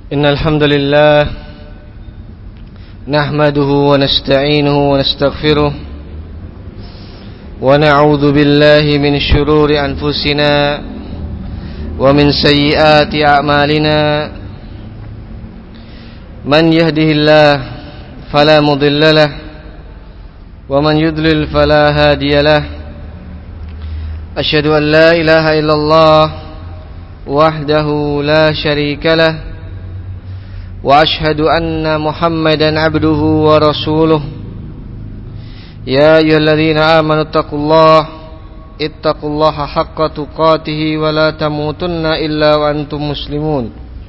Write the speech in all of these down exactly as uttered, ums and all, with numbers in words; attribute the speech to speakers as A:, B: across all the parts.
A: إن الحمد لله نحمده ونستعينه ونستغفره ونعوذ بالله من شرور أنفسنا ومن سيئات أعمالنا من يهده الله فلا مضل له ومن يضلل فلا هادي له أشهد أن لا إله إلا الله وحده لا شريك له وأشهد أن محمدا عبده ورسوله يا أيها الذين آمنوا اتقوا الله اتقوا الله حق تقاته ولا تموتن إلا وأنتم مسلمون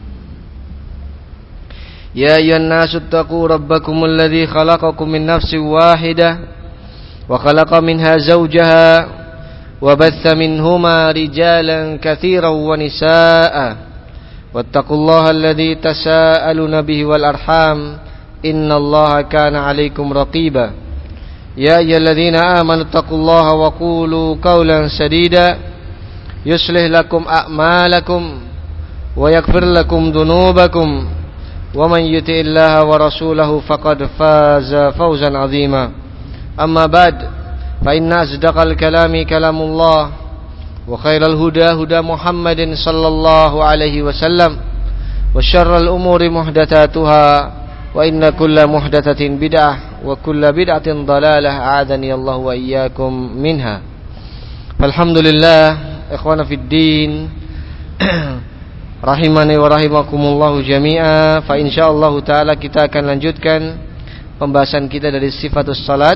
A: يا أيها الناس اتقوا ربكم الذي خلقكم من نفس واحدة وخلق منها زوجها وبث منهما رجالا كثيرا ونساء واتقوا الله الذي تساءلون به والأرحام إن الله كان عليكم رقيبا يا أيها الذين آمنوا اتقوا الله وقولوا قولا سديدا يصلح لكم أعمالكم ويغفر لكم ذنوبكم ومن يطع الله ورسوله فقد فاز فوزا عظيما أما بعد فإن أصدق الكلام كلام الله وخير الهدى هدى محمد صلى الله عليه وسلم وشر الأمور محدثاتها وإن كل محدثة بدعة وكل بدعة ضلالة أعاذني الله وإياكم منها فالحمد لله إخوانا في الدين rahimani wa rahimakumullahu jami'a. Fa insyaallah taala kita akan lanjutkan pembahasan kita dari sifatus salat,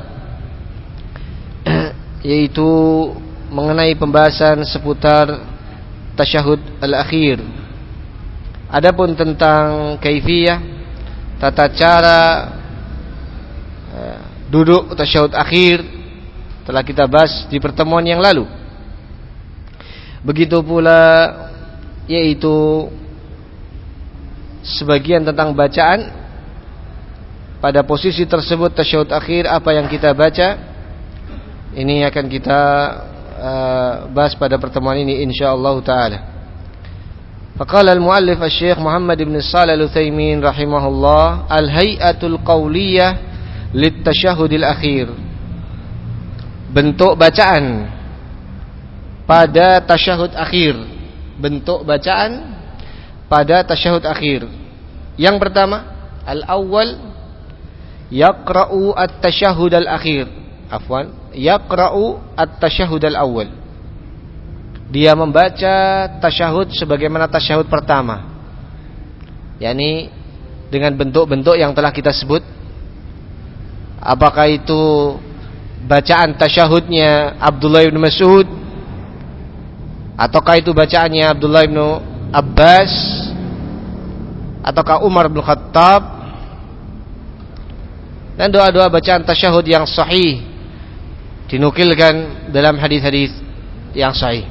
A: yaitu mengenai pembahasan seputar tasyahud al-akhir. Adapun tentang kaifiyah, tata cara duduk tasyahud akhir telah kita bahas di pertemuan yang lalu. Begitu pula yaitu sebagian tentang bacaan pada posisi tersebut tasyahud akhir, apa yang kita baca, ini akan kita uh, bahas pada pertemuan ini insyaallah taala. Faqala al-muallif asy-syekh Muhammad ibn Shalih al-Utsaimin rahimahullah, al-hay'atul qawliyah lit-tasyahhudil akhir. Bentuk bacaan pada tasyahud akhir. Bentuk bacaan pada tasyahud akhir. Yang pertama, al-awwal yaqra'u at-tasyahhud al-akhir. Afwan, yaqra'u at-tasyahhud al-awwal. Dia membaca tasyahud sebagaimana tasyahud pertama, yakni dengan bentuk-bentuk yang telah kita sebut. Apakah itu bacaan tasyahudnya Abdullah bin Mas'ud, ataukah itu bacaannya Abdullah bin Abbas, ataukah Umar bin Khattab, dan doa-doa bacaan tasyahud yang sahih dinukilkan dalam hadis-hadis yang sahih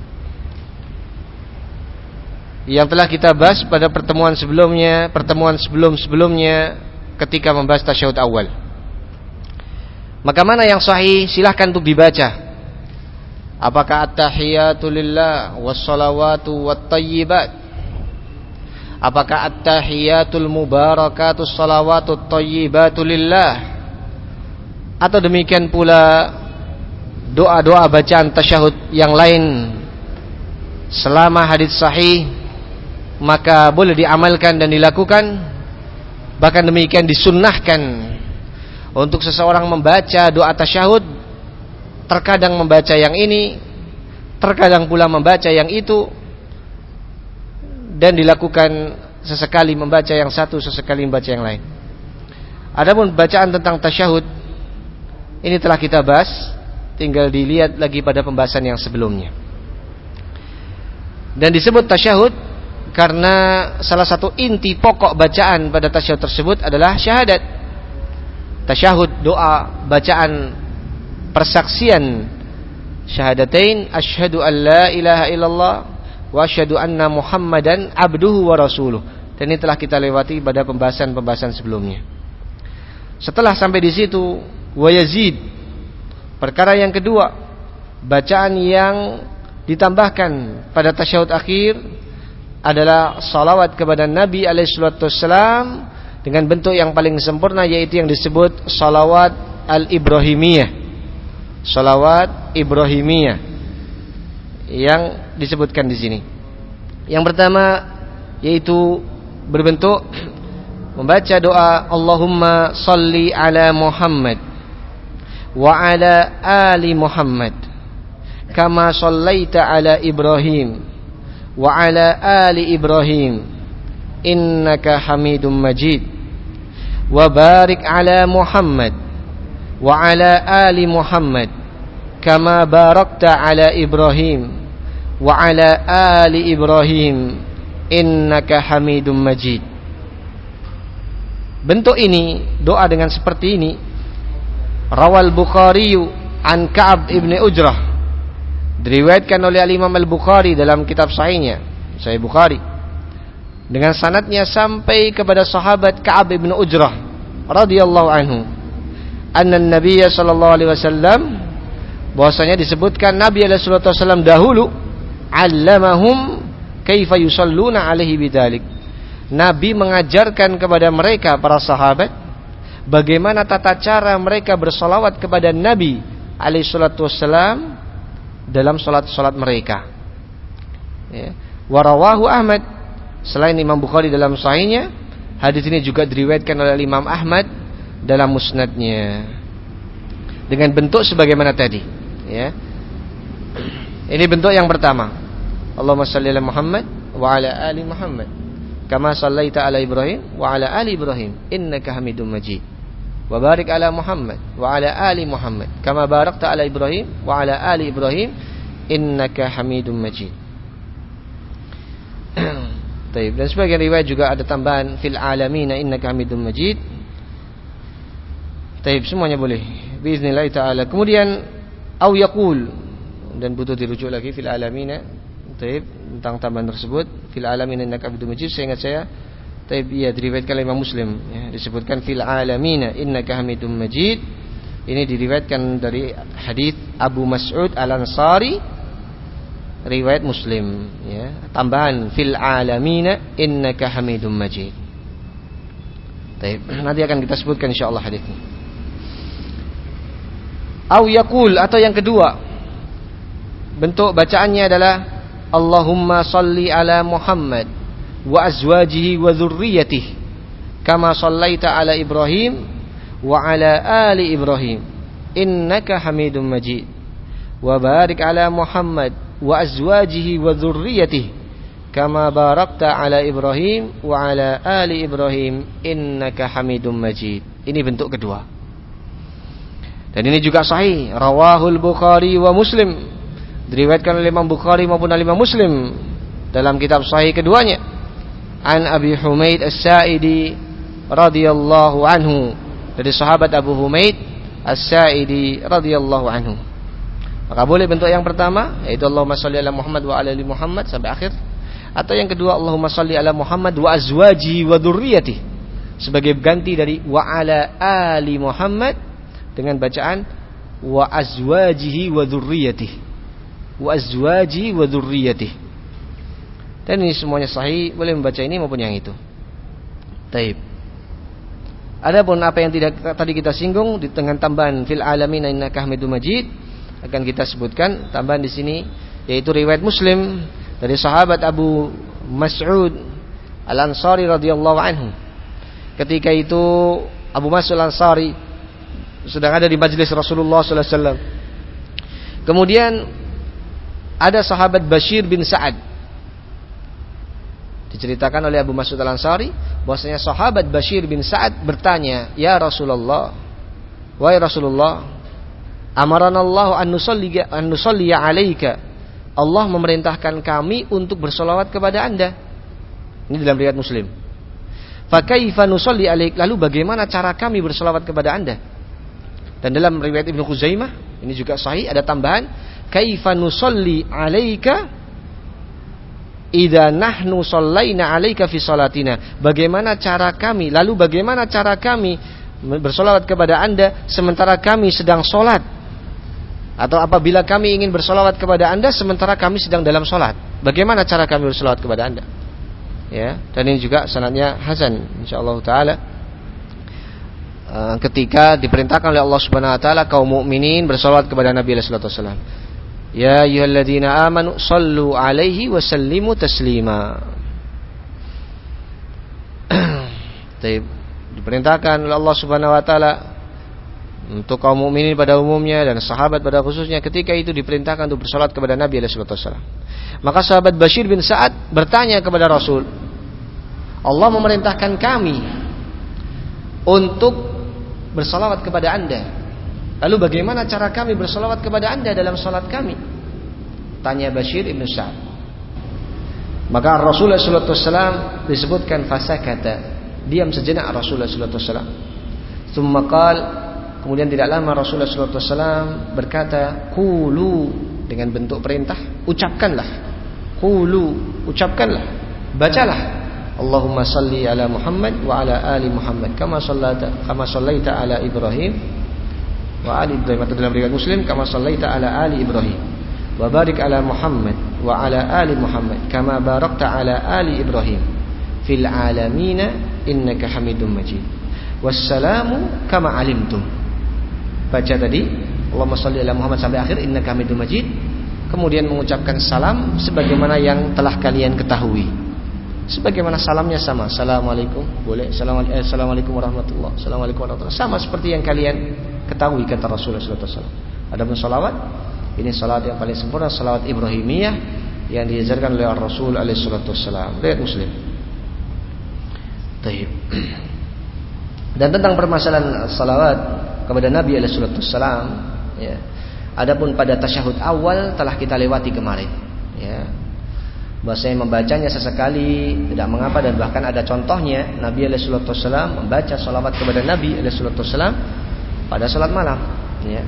A: yang telah kita bahas pada pertemuan sebelumnya, pertemuan sebelum-sebelumnya ketika membahas tasyahud awal. Maka mana yang sahih silahkan untuk dibaca. Apakah at-tahiyatu lillah was-salawatu wat-thayyibat? Apakah at-tahiyatul mubarakatus salawatut thayyibatu lillah? Atau demikian pula doa-doa bacaan tasyahud yang lain selama hadis sahih, maka boleh diamalkan dan dilakukan. Bahkan demikian disunnahkan untuk seseorang membaca doa tasyahud, terkadang membaca yang ini, terkadang pula membaca yang itu, dan dilakukan sesekali membaca yang satu, sesekali membaca yang lain. Adapun bacaan tentang tasyahud ini telah kita bahas, tinggal dilihat lagi pada pembahasan yang sebelumnya. Dan disebut tasyahud karena salah satu inti pokok bacaan pada tasyahud tersebut adalah syahadat. Tasyahud, doa bacaan persaksian syahadatain, asyhadu an la ilaha illallah wa asyhadu anna muhammadan abduhu wa rasuluh. Dan ini telah kita lewati pada pembahasan-pembahasan sebelumnya. Setelah sampai di situ, wa yazid, perkara yang kedua, bacaan yang ditambahkan pada tasyahud akhir adalah salawat kepada Nabi alaihi salatu wassalam dengan bentuk yang paling sempurna, yaitu yang disebut salawat al-Ibrahimiyah. Salawat Ibrahimiyah yang disebutkan di sini. Yang pertama yaitu berbentuk membaca doa Allahumma salli ala Muhammad wa ala ali Muhammad kama sallaita ala Ibrahim wa ala ali Ibrahim innaka Hamidum Majid wa barik ala Muhammad wa ala ali Muhammad kama barakta ala Ibrahim wa ala ali Ibrahim innaka Hamidum Majid. Bentuk ini, doa dengan seperti ini, rawal Bukhari an Ka'ab ibn Ujrah, diriwayatkan oleh Imam Al-Bukhari dalam kitab sahihnya, Sahih Bukhari, dengan sanadnya sampai kepada sahabat Ka'ab ibn Ujrah radhiyallahu anhu, anna Nabiy sallallahu alaihi wasallam, bahwasanya disebutkan Nabi alaihi wasallam dahulu allamahum kaifa yusalluna alaihi bidzalik. Nabi mengajarkan kepada mereka para sahabat bagaimana tata cara mereka bersolawat kepada Nabi alaihi salatu wassalam dalam salat-salat mereka. Ya. Warawahu Ahmad, selain Imam Bukhari dalam sahihnya, hadis ini juga diriwayatkan oleh Imam Ahmad dalam musnadnya dengan bentuk sebagaimana tadi. Ya. Ini bentuk yang pertama. Allahumma shalli ala Muhammad wa ala ali Muhammad kama shallaita ala Ibrahim wa ala ali Ibrahim innaka Hamidum Majid wa barik ala Muhammad wa ala ali Muhammad kama barakta ala Ibrahim wa ala ali Ibrahim innaka Hamidum Majid. Baik, dan sebagian riwayat juga ada tambahan fil alamin innaka Hamidum Majid. Baik, semuanya boleh biiznillah taala. Kemudian au yaqul, dan butuh dirujuk lagi fil alamin. Taib, tentang tambahan tersebut fil alamin innaka Hamidum Majid, saya ingat saya taib ya diriwayatkan oleh Imam Muslim, ya, disebutkan fil alamin innaka Hamidum Majid. Ini diriwayatkan dari hadis Abu Mas'ud Al-Ansari riwayat Muslim, ya, tambahan fil alamin innaka Hamidum Majid. Taib, nanti akan kita sebutkan insyaallah hadisnya. Au yaqul, atau yang kedua bentuk bacaannya adalah Allahumma salli ala Muhammad wa azwajihi wa dzurriyyatihi kama sallaita ala Ibrahim wa ala ali Ibrahim innaka Hamidum Majid wa barik ala Muhammad wa azwajihi wa dzurriyyatihi kama barakta ala Ibrahim wa ala ali Ibrahim innaka Hamidum Majid. Ini bentuk kedua. Dan ini juga sahih, rawahul Bukhari wa Muslim, diriwayatkan oleh Imam Bukhari maupun Imam Muslim dalam kitab sahih keduanya, an Abi Humaid As-Sa'idi radhiyallahu anhu, dari sahabat Abu Humaid As-Sa'idi radhiyallahu anhu. Maka boleh bentuk yang pertama, yaitu Allahumma shalli ala Muhammad wa ala ali Muhammad sampai akhir, atau yang kedua Allahumma shalli ala Muhammad wa azwaji wa dzurriyyatihi, sebagai ganti dari wa ala ali Muhammad dengan bacaan wa azwajihi wa dzurriyyatihi, wa azwaji wa dzurriyyatihi. Dan ini semuanya sahih, boleh membaca ini maupun yang itu. Taib. Adapun apa yang tidak tadi kita singgung di dengan tambahan fil alamin innaka Hamidum Majid, akan kita sebutkan tambahan di sini, yaitu riwayat Muslim dari sahabat Abu Mas'ud Al-Ansari radhiyallahu anhu. Ketika itu Abu Mas'ud Al-Ansari sedang ada di majlis Rasulullah sallallahu alaihi wasallam. Kemudian ada sahabat Bashir bin Sa'ad, diceritakan oleh Abu Mas'ud Al-Ansari bahwasanya sahabat Bashir bin Sa'ad bertanya, "Ya Rasulullah, wahai Rasulullah, amaranallahu an nusalli an nusalli 'alaika." Allah memerintahkan kami untuk bersolawat kepada Anda. Ini dalam riwayat Muslim. Fa kaifa nusalli 'alaik? Lalu bagaimana cara kami bersolawat kepada Anda? Dan dalam riwayat Ibnu Khuzaimah ini juga sahih, ada tambahan kaifa nusalli 'alaika idza nahnu shallaina 'alaika fi salatina. Bagaimana cara kami, lalu bagaimana cara kami bersolawat kepada Anda sementara kami sedang solat, atau apabila kami ingin bersolawat kepada Anda sementara kami sedang dalam solat, bagaimana cara kami bersolawat kepada Anda? ya, dan ini juga sanadnya hasan insyaallah taala. Ketika diperintahkan oleh Allah Subhanahu wa taala kaum mukminin bersalawat kepada Nabi sallallahu alaihi wasallam. Ya ayyuhalladzina amanu sallu alaihi wa sallimu taslima. Diperintahkan oleh Allah Subhanahu wa taala untuk kaum mukminin pada umumnya dan sahabat pada khususnya, ketika itu diperintahkan untuk bersalat kepada Nabi sallallahu alaihi wasallam. Maka sahabat Bashir bin Sa'ad bertanya kepada Rasul, Allah memerintahkan kami untuk bersalawat kepada Anda. Lalu bagaimana cara kami bersalawat kepada Anda dalam salat kami? Tanya Bashir bin Sa'ad. Maka Rasulullah sallallahu alaihi wasallam disebutkan fasakata, diam sejenak Rasulullah sallallahu alaihi wasallam. Tsumma qala, kemudian tidak lama Rasulullah sallallahu alaihi wasallam berkata, qulu, dengan bentuk perintah, ucapkanlah. Qulu, ucapkanlah, bacalah. Allahumma salli ala Muhammad wa ala ali Muhammad kama sallaita kama sallaita ala Ibrahim wa ali Ibrahim, atau dalam riwayat Muslim kama sallaita ala ali Ibrahim wa barik ala Muhammad wa ala ali Muhammad kama barakta ala ali Ibrahim fil alamin innaka Hamidum Majid. Wassalamu kama alimtum. Baca tadi Allahumma salli ala Muhammad sampai akhir innaka Hamidum Majid, kemudian mengucapkan salam sebagaimana yang telah kalian ketahui. Sebagaimana salamnya sama, assalamualaikum, boleh, assalamualaikum warahmatullahi, assalamualaikum warahmatullahi, sama seperti yang kalian ketahui, kata Rasulullah sallallahu alaihi wasallam. Adapun salawat, ini salawat yang paling sempurna, salawat Ibrahimiyah yang diajarkan oleh Rasul alaihi salatu wasallam. Riwayat Muslim. Taib. Dan tentang permasalahan salawat kepada Nabi alaihi salatu wasallam, ya. Adapun pada tasyahud awal telah kita lewati kemarin, ya. Bahasanya membacanya sesekali tidak mengapa, dan bahkan ada contohnya Nabi alaihi salatu wasallam membaca salawat kepada Nabi alaihi salatu wasallam pada salat malam, ya.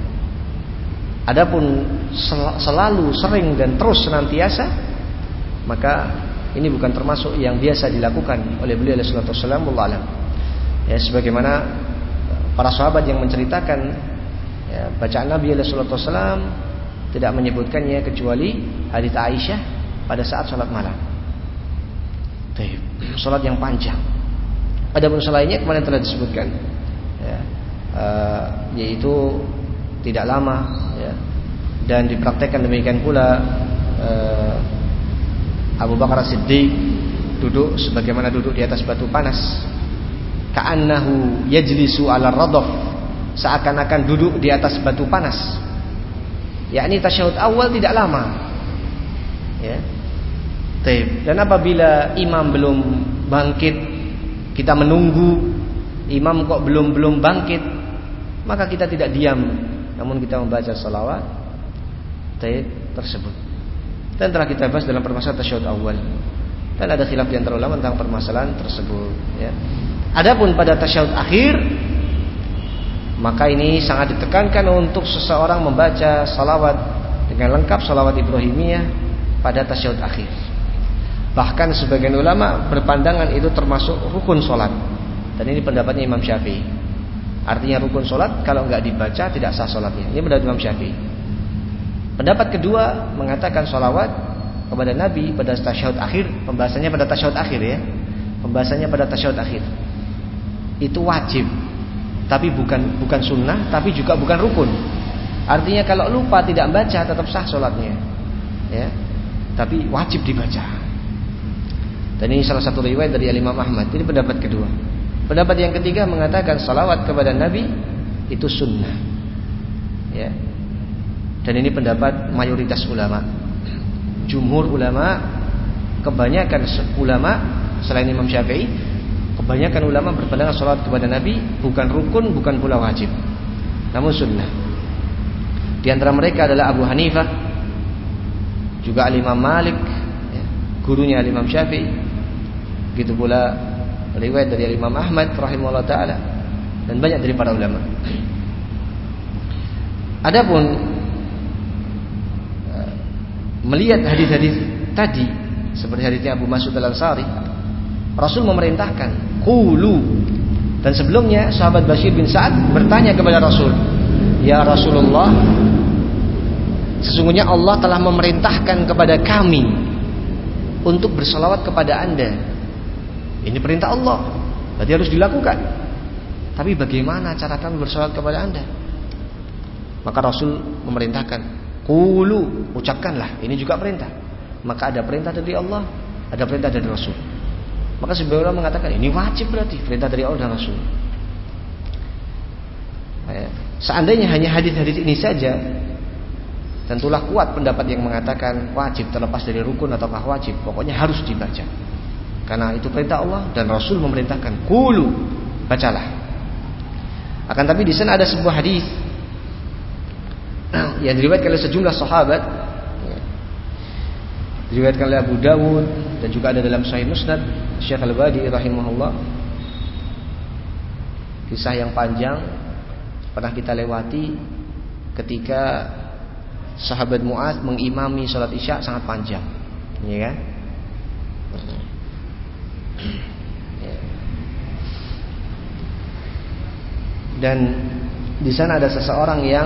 A: Adapun sel- selalu, sering dan terus senantiasa, maka ini bukan termasuk yang biasa dilakukan oleh beliau alaihi salatu wasallam, wallahu alam. Ya, sebagaimana para sahabat yang menceritakan, ya, bacaan Nabi alaihi salatu wasallam tidak menyebutkannya kecuali hadits Aisyah pada saat sholat malam. Sholat yang panjang. Adapun selainnya kemarin telah disebutkan, ya, uh, yaitu tidak lama, ya, dan dipraktekkan demikian pula uh, Abu Bakar As-Siddiq duduk sebagaimana duduk di atas batu panas, ka'annahu yajlisu 'ala radaf, seakan-akan duduk di atas batu panas. Yakni tasyahud awal tidak lama, ya. Dan apabila imam belum bangkit, kita menunggu imam kok belum belum bangkit, maka kita tidak diam, namun kita membaca salawat tersebut. Dan telah kita bahas dalam permasalahan tasyahud awal, dan ada khilaf di antara ulama tentang permasalahan tersebut, ya. Adapun pada tasyahud akhir, maka ini sangat ditekankan untuk seseorang membaca salawat dengan lengkap, salawat Ibrahimiyah pada tasyahud akhir. Bahkan sebagian ulama berpandangan itu termasuk rukun solat, dan ini pendapatnya Imam Syafi'i. Artinya rukun solat kalau enggak dibaca tidak sah solatnya. Ini pendapat Imam Syafi'i. Pendapat kedua mengatakan salawat kepada Nabi pada tasyahud akhir, pembahasannya pada tasyahud akhir, ya. Pembahasannya pada tasyahud akhir itu wajib, tapi bukan bukan sunnah, tapi juga bukan rukun. Artinya kalau lupa tidak baca tetap sah solatnya, ya. Tapi wajib dibaca. Dan ini salah satu riwayat dari Imam Ahmad. Ini pendapat kedua. Pendapat yang ketiga mengatakan salawat kepada Nabi itu sunnah, ya. Dan ini pendapat mayoritas ulama. Jumhur ulama, kebanyakan ulama selain Imam Syafi'i, kebanyakan ulama berpandangan salawat kepada Nabi bukan rukun, bukan pula wajib, namun sunnah. Di antara mereka adalah Abu Hanifah, juga Imam Malik, ya, gurunya Imam Syafi'i. Begitu pula riwayat dari Imam Ahmad rahimahullah taala, dan banyak dari para ulama. Adapun uh, melihat hadis-hadis tadi seperti hadisnya Abu Mas'ud Al-Ansari, Rasul memerintahkan qulu, dan sebelumnya sahabat Bashir bin Sa'ad bertanya kepada Rasul, ya Rasulullah, sesungguhnya Allah telah memerintahkan kepada kami untuk bersalawat kepada Anda Ini perintah Allah, berarti harus dilakukan. Tapi bagaimana cara kami bersolat kepada anda? Maka Rasul memerintahkan, qulu, ucapkanlah. Ini juga perintah. Maka ada perintah dari Allah, ada perintah dari Rasul. Maka sebagian orang mengatakan ini wajib, berarti perintah dari Allah dan Rasul. Seandainya hanya hadis-hadis ini saja, tentulah kuat pendapat yang mengatakan wajib, terlepas dari rukun ataukah wajib, pokoknya harus dibaca. Karena itu perintah Allah dan Rasul memerintahkan, qulu, bacalah. Akan tapi di sana ada sebuah hadis yang diriwayatkan oleh sejumlah sahabat, diriwayatkan oleh Abu Dawud dan juga ada dalam Sahih Musnad Syekh Al-Albani rahimahullah. Kisah yang panjang pernah kita lewati ketika sahabat Mu'adz mengimami salat Isya sangat panjang, ya kan? Dan di sana ada seseorang yang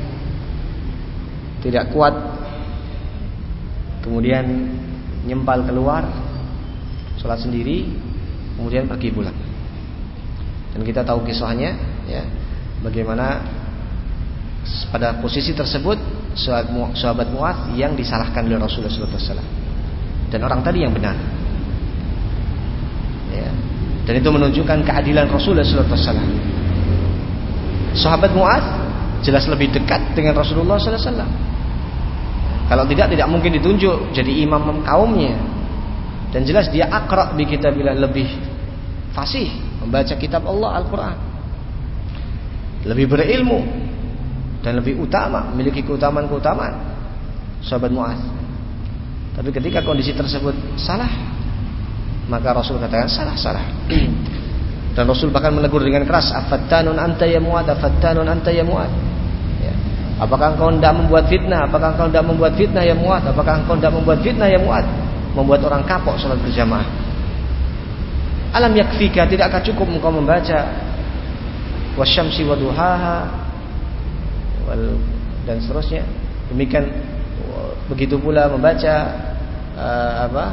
A: tidak kuat, kemudian nyempal keluar, sholat sendiri, kemudian pergi pulang. Dan kita tahu kisahnya, ya, bagaimana pada posisi tersebut sahabat Mu'adz yang disalahkan oleh Rasulullah shallallahu alaihi wasallam dan orang tadi yang benar, ya. Dan itu menunjukkan keadilan Rasulullah shallallahu alaihi wasallam. Sahabat Mu'adz jelas lebih dekat dengan Rasulullah shallallahu alaihi wasallam. Kalau tidak, tidak mungkin ditunjuk jadi imam kaumnya. Dan jelas dia aqra' bi kitabillah, lebih fasih membaca kitab Allah, Al-Quran, lebih berilmu dan lebih utama, memiliki keutamaan-keutamaan sahabat Mu'adz. Tapi ketika kondisi tersebut salah, maka Rasul katakan salah, salah. Dan Rasul bahkan menegur dengan keras, afattanun anta ya Mu'adz, afattanun anta ya Mu'adz. Apakah engkau tidak membuat fitnah? Apakah engkau tidak membuat fitnah ya Mu'adz? Apakah engkau tidak membuat fitnah ya Mu'adz? Membuat orang kapok salat berjamaah. Alam yakfika, tidakkah cukup engkau membaca wasyamsi waduhaha dan seterusnya? Demikian begitu pula membaca uh, apa?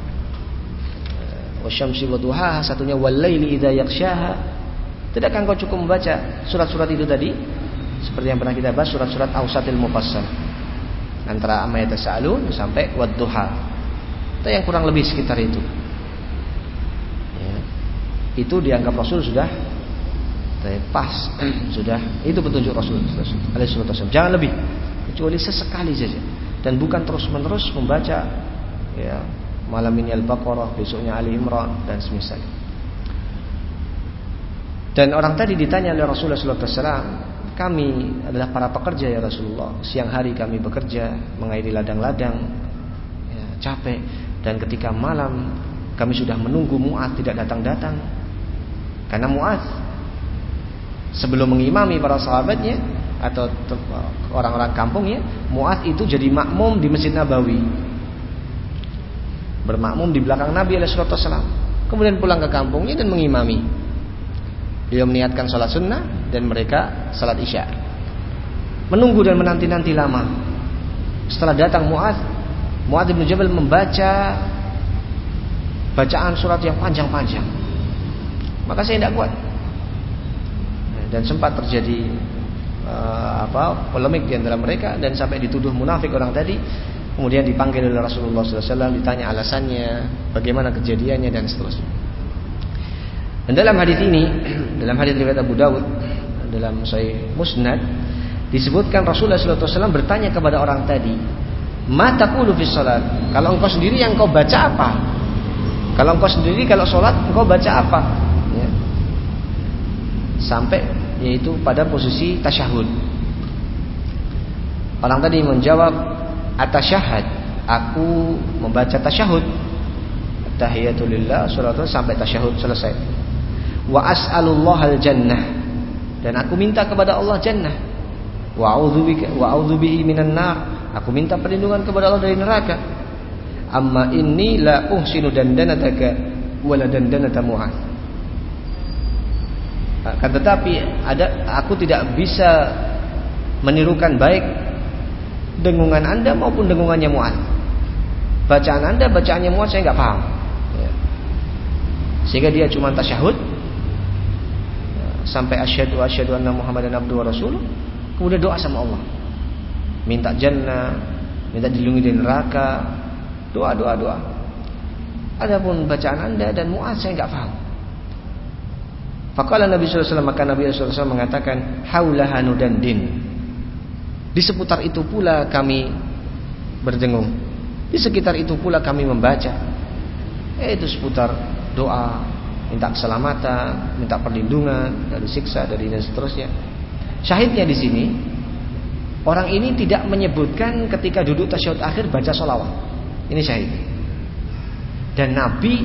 A: Wasyamsi waduhaha, satunya walaili idza yaghshaha. Tidakkah engkau cukup membaca surat-surat itu tadi? Seperti yang pernah kita bahas, surat-surat Awsatil Mufassal, antara amma yatasaalun sampai wadduha. Itu yang kurang lebih sekitar itu, ya. Itu dianggap Rasul sudah pas, sudah itu petunjuk Rasul alaihi wasallam. Jangan lebih, kecuali sesekali saja, dan bukan terus-menerus membaca, ya, malam ini Al-Baqarah, besoknya Ali Imran dan semisal. Dan orang tadi ditanya oleh Rasulullah shallallahu alaihi wasallam, kami adalah para pekerja ya Rasulullah, siang hari kami bekerja mengairi ladang-ladang, ya, capek, dan ketika malam kami sudah menunggu Mu'adz tidak datang-datang. Karena Mu'adz sebelum mengimami para sahabatnya atau orang-orang kampungnya, Mu'adz itu jadi makmum di Masjid Nabawi, bermakmum di belakang Nabi alaihi wasallam, kemudian pulang ke kampungnya dan mengimami. Beliau meniatkan salat sunnah dan mereka salat isya. Menunggu dan menanti-nanti lama. Setelah datang Mu'adz, Mu'adz bin Jabal membaca bacaan surat yang panjang-panjang. Maka saya tidak kuat. Dan sempat terjadi uh, apa polemik di antara mereka, dan sampai dituduh munafik orang tadi. Kemudian dipanggil oleh Rasulullah shallallahu alaihi wasallam, ditanya alasannya, bagaimana kejadiannya dan seterusnya. Dan dalam hadis ini, dalam hadis riwayat Abu Dawud, dalam Sahih Musnad, disebutkan Rasulullah shallallahu alaihi wasallam bertanya kepada orang tadi, "Ma taqulu fi shalat?" Kalau engkau sendiri yang engkau baca apa? Kalau engkau sendiri kalau salat engkau baca apa? Ya. Sampai yaitu pada posisi tasyahud. Orang tadi menjawab, "Atasyahhad." Aku membaca tasyahud. Tahiyatulillah, salatu sampai tasyahud selesai. Wa as'alullahal jannah, dan aku minta kepada Allah jannah. Wa a'udzubika wa a'udzubihi minan nar, aku minta perlindungan kepada Allah dari neraka. Amma inni la uhsinu dandanataka wala dandanata Mu'adz. Akan tetapi ada, aku tidak bisa menirukan baik dengungan Anda maupun dengungannya Mu'adz. Bacaan Anda, bacaannya Mu'adz saya enggak paham. Ya. sehingga dia cuma tasyahud sampai asyhadu asyhadu anna Muhammadan abduhu wa rasuluh, kemudian doa sama Allah, minta jannah, minta dilindungi dari neraka, doa doa doa. Adapun bacaan Anda dan Mu'adz saya enggak paham. Faqala Nabi sallallahu alaihi wasallam, maka Nabi sallallahu alaihi wasallam mengatakan, haulaha nudandin. Di seputar itu pula kami berdengung. Di sekitar itu pula kami membaca. Yaitu seputar doa, minta keselamatan, minta perlindungan dari siksa, dari dan seterusnya. Syahidnya di sini, orang ini tidak menyebutkan ketika duduk tasyahud akhir baca sholawat. Ini syahid. Dan Nabi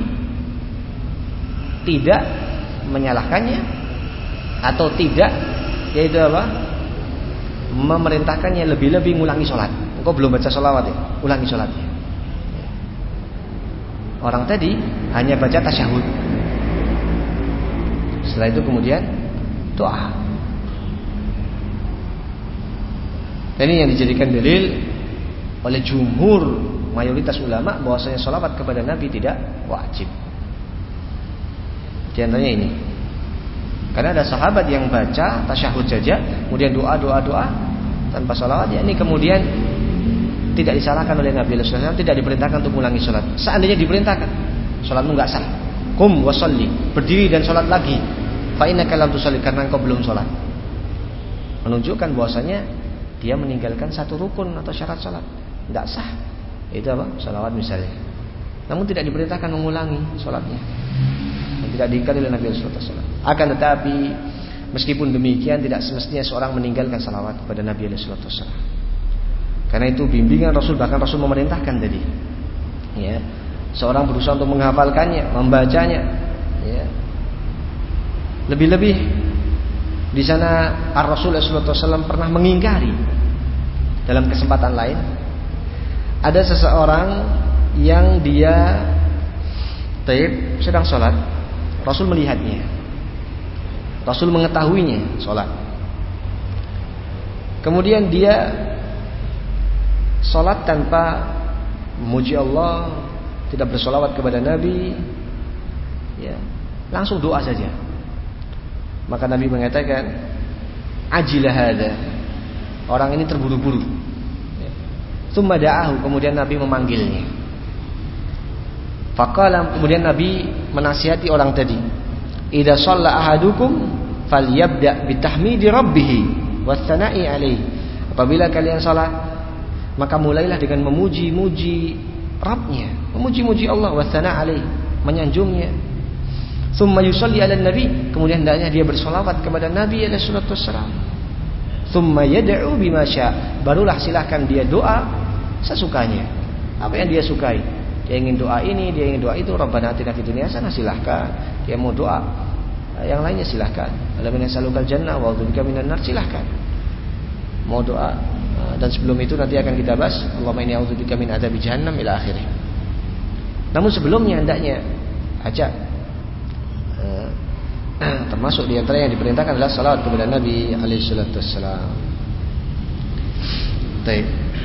A: tidak menyalahkannya atau tidak, yaitu apa? Memerintahkannya lebih-lebih ngulangi sholat. Engkau belum baca sholawat ya? Ulangi sholatnya. Orang tadi hanya baca tasyahud. Setelah itu kemudian doa. Dan ini yang dijadikan dalil oleh jumhur mayoritas ulama bahwasanya sholawat kepada Nabi tidak wajib. Di antaranya ini. Karena ada sahabat yang baca tasyahud saja, kemudian doa doa doa tanpa sholawat, ya ini kemudian tidak disalahkan oleh Nabi sallallahu alaihi wasallam, tidak diperintahkan untuk mengulangi sholat. Seandainya diperintahkan, sholatmu nggak sah. Qum wa sholli, berdiri dan sholat lagi. Fa innaka lam tusalli, karena engkau belum sholat. Menunjukkan bahwasanya dia meninggalkan satu rukun atau syarat sholat, nggak sah. Itu apa? Sholawat misalnya. Namun tidak diperintahkan mengulangi sholatnya. Dan tidak diingkari oleh Nabi sallallahu alaihi wasallam. Akan tetapi meskipun demikian tidak semestinya seorang meninggalkan sholawat kepada Nabi sallallahu alaihi wasallam. Karena itu bimbingan Rasul, bahkan Rasul memerintahkan tadi, ya, seorang berusaha untuk menghafalkannya, membacanya, ya. Lebih-lebih di sana Ar-Rasul sallallahu alaihi wasallam pernah mengingkari dalam kesempatan lain. Ada seseorang yang dia taib sedang sholat, Rasul melihatnya, Rasul mengetahuinya sholat. Kemudian dia sholat tanpa memuji Allah, tidak bersolawat kepada Nabi, ya, langsung doa saja. Maka Nabi mengatakan, ajilah hada, orang ini terburu-buru. Tsumma da'ahu, kemudian Nabi memanggilnya. Faqala, kemudian Nabi menasihati orang tadi, idza shalla ahadukum falyabda bitahmidi rabbih wassana'i alaihi. Apabila kalian salat, maka mulailah dengan memuji-muji Rabbnya, memuji-muji Allah, wassana' alaihi, menyanjungnya. Tsumma yusalli 'alan nabi, kemudian hendaknya dia bersolawat kepada Nabi alaihi salatu wassalam. Tsumma yad'u bima syaa, barulah silahkan dia doa sesukanya. Apa yang dia sukai. Dia ingin doa ini, dia ingin doa itu, Rabbana atina fid dunya hasanah, silahkan. Dia mau doa yang lainnya silahkan. Allahumma nas'alukal jannah wa a'udzubika minan nar, silahkan. Mau doa, dan sebelum itu nanti akan kita bahas Allahumma inni a'udzubika min adzabi jahannam ila akhirih. Namun sebelumnya hendaknya ajak, termasuk di antara yang diperintahkan adalah salawat kepada Nabi alaihi salatu wassalam. Baik.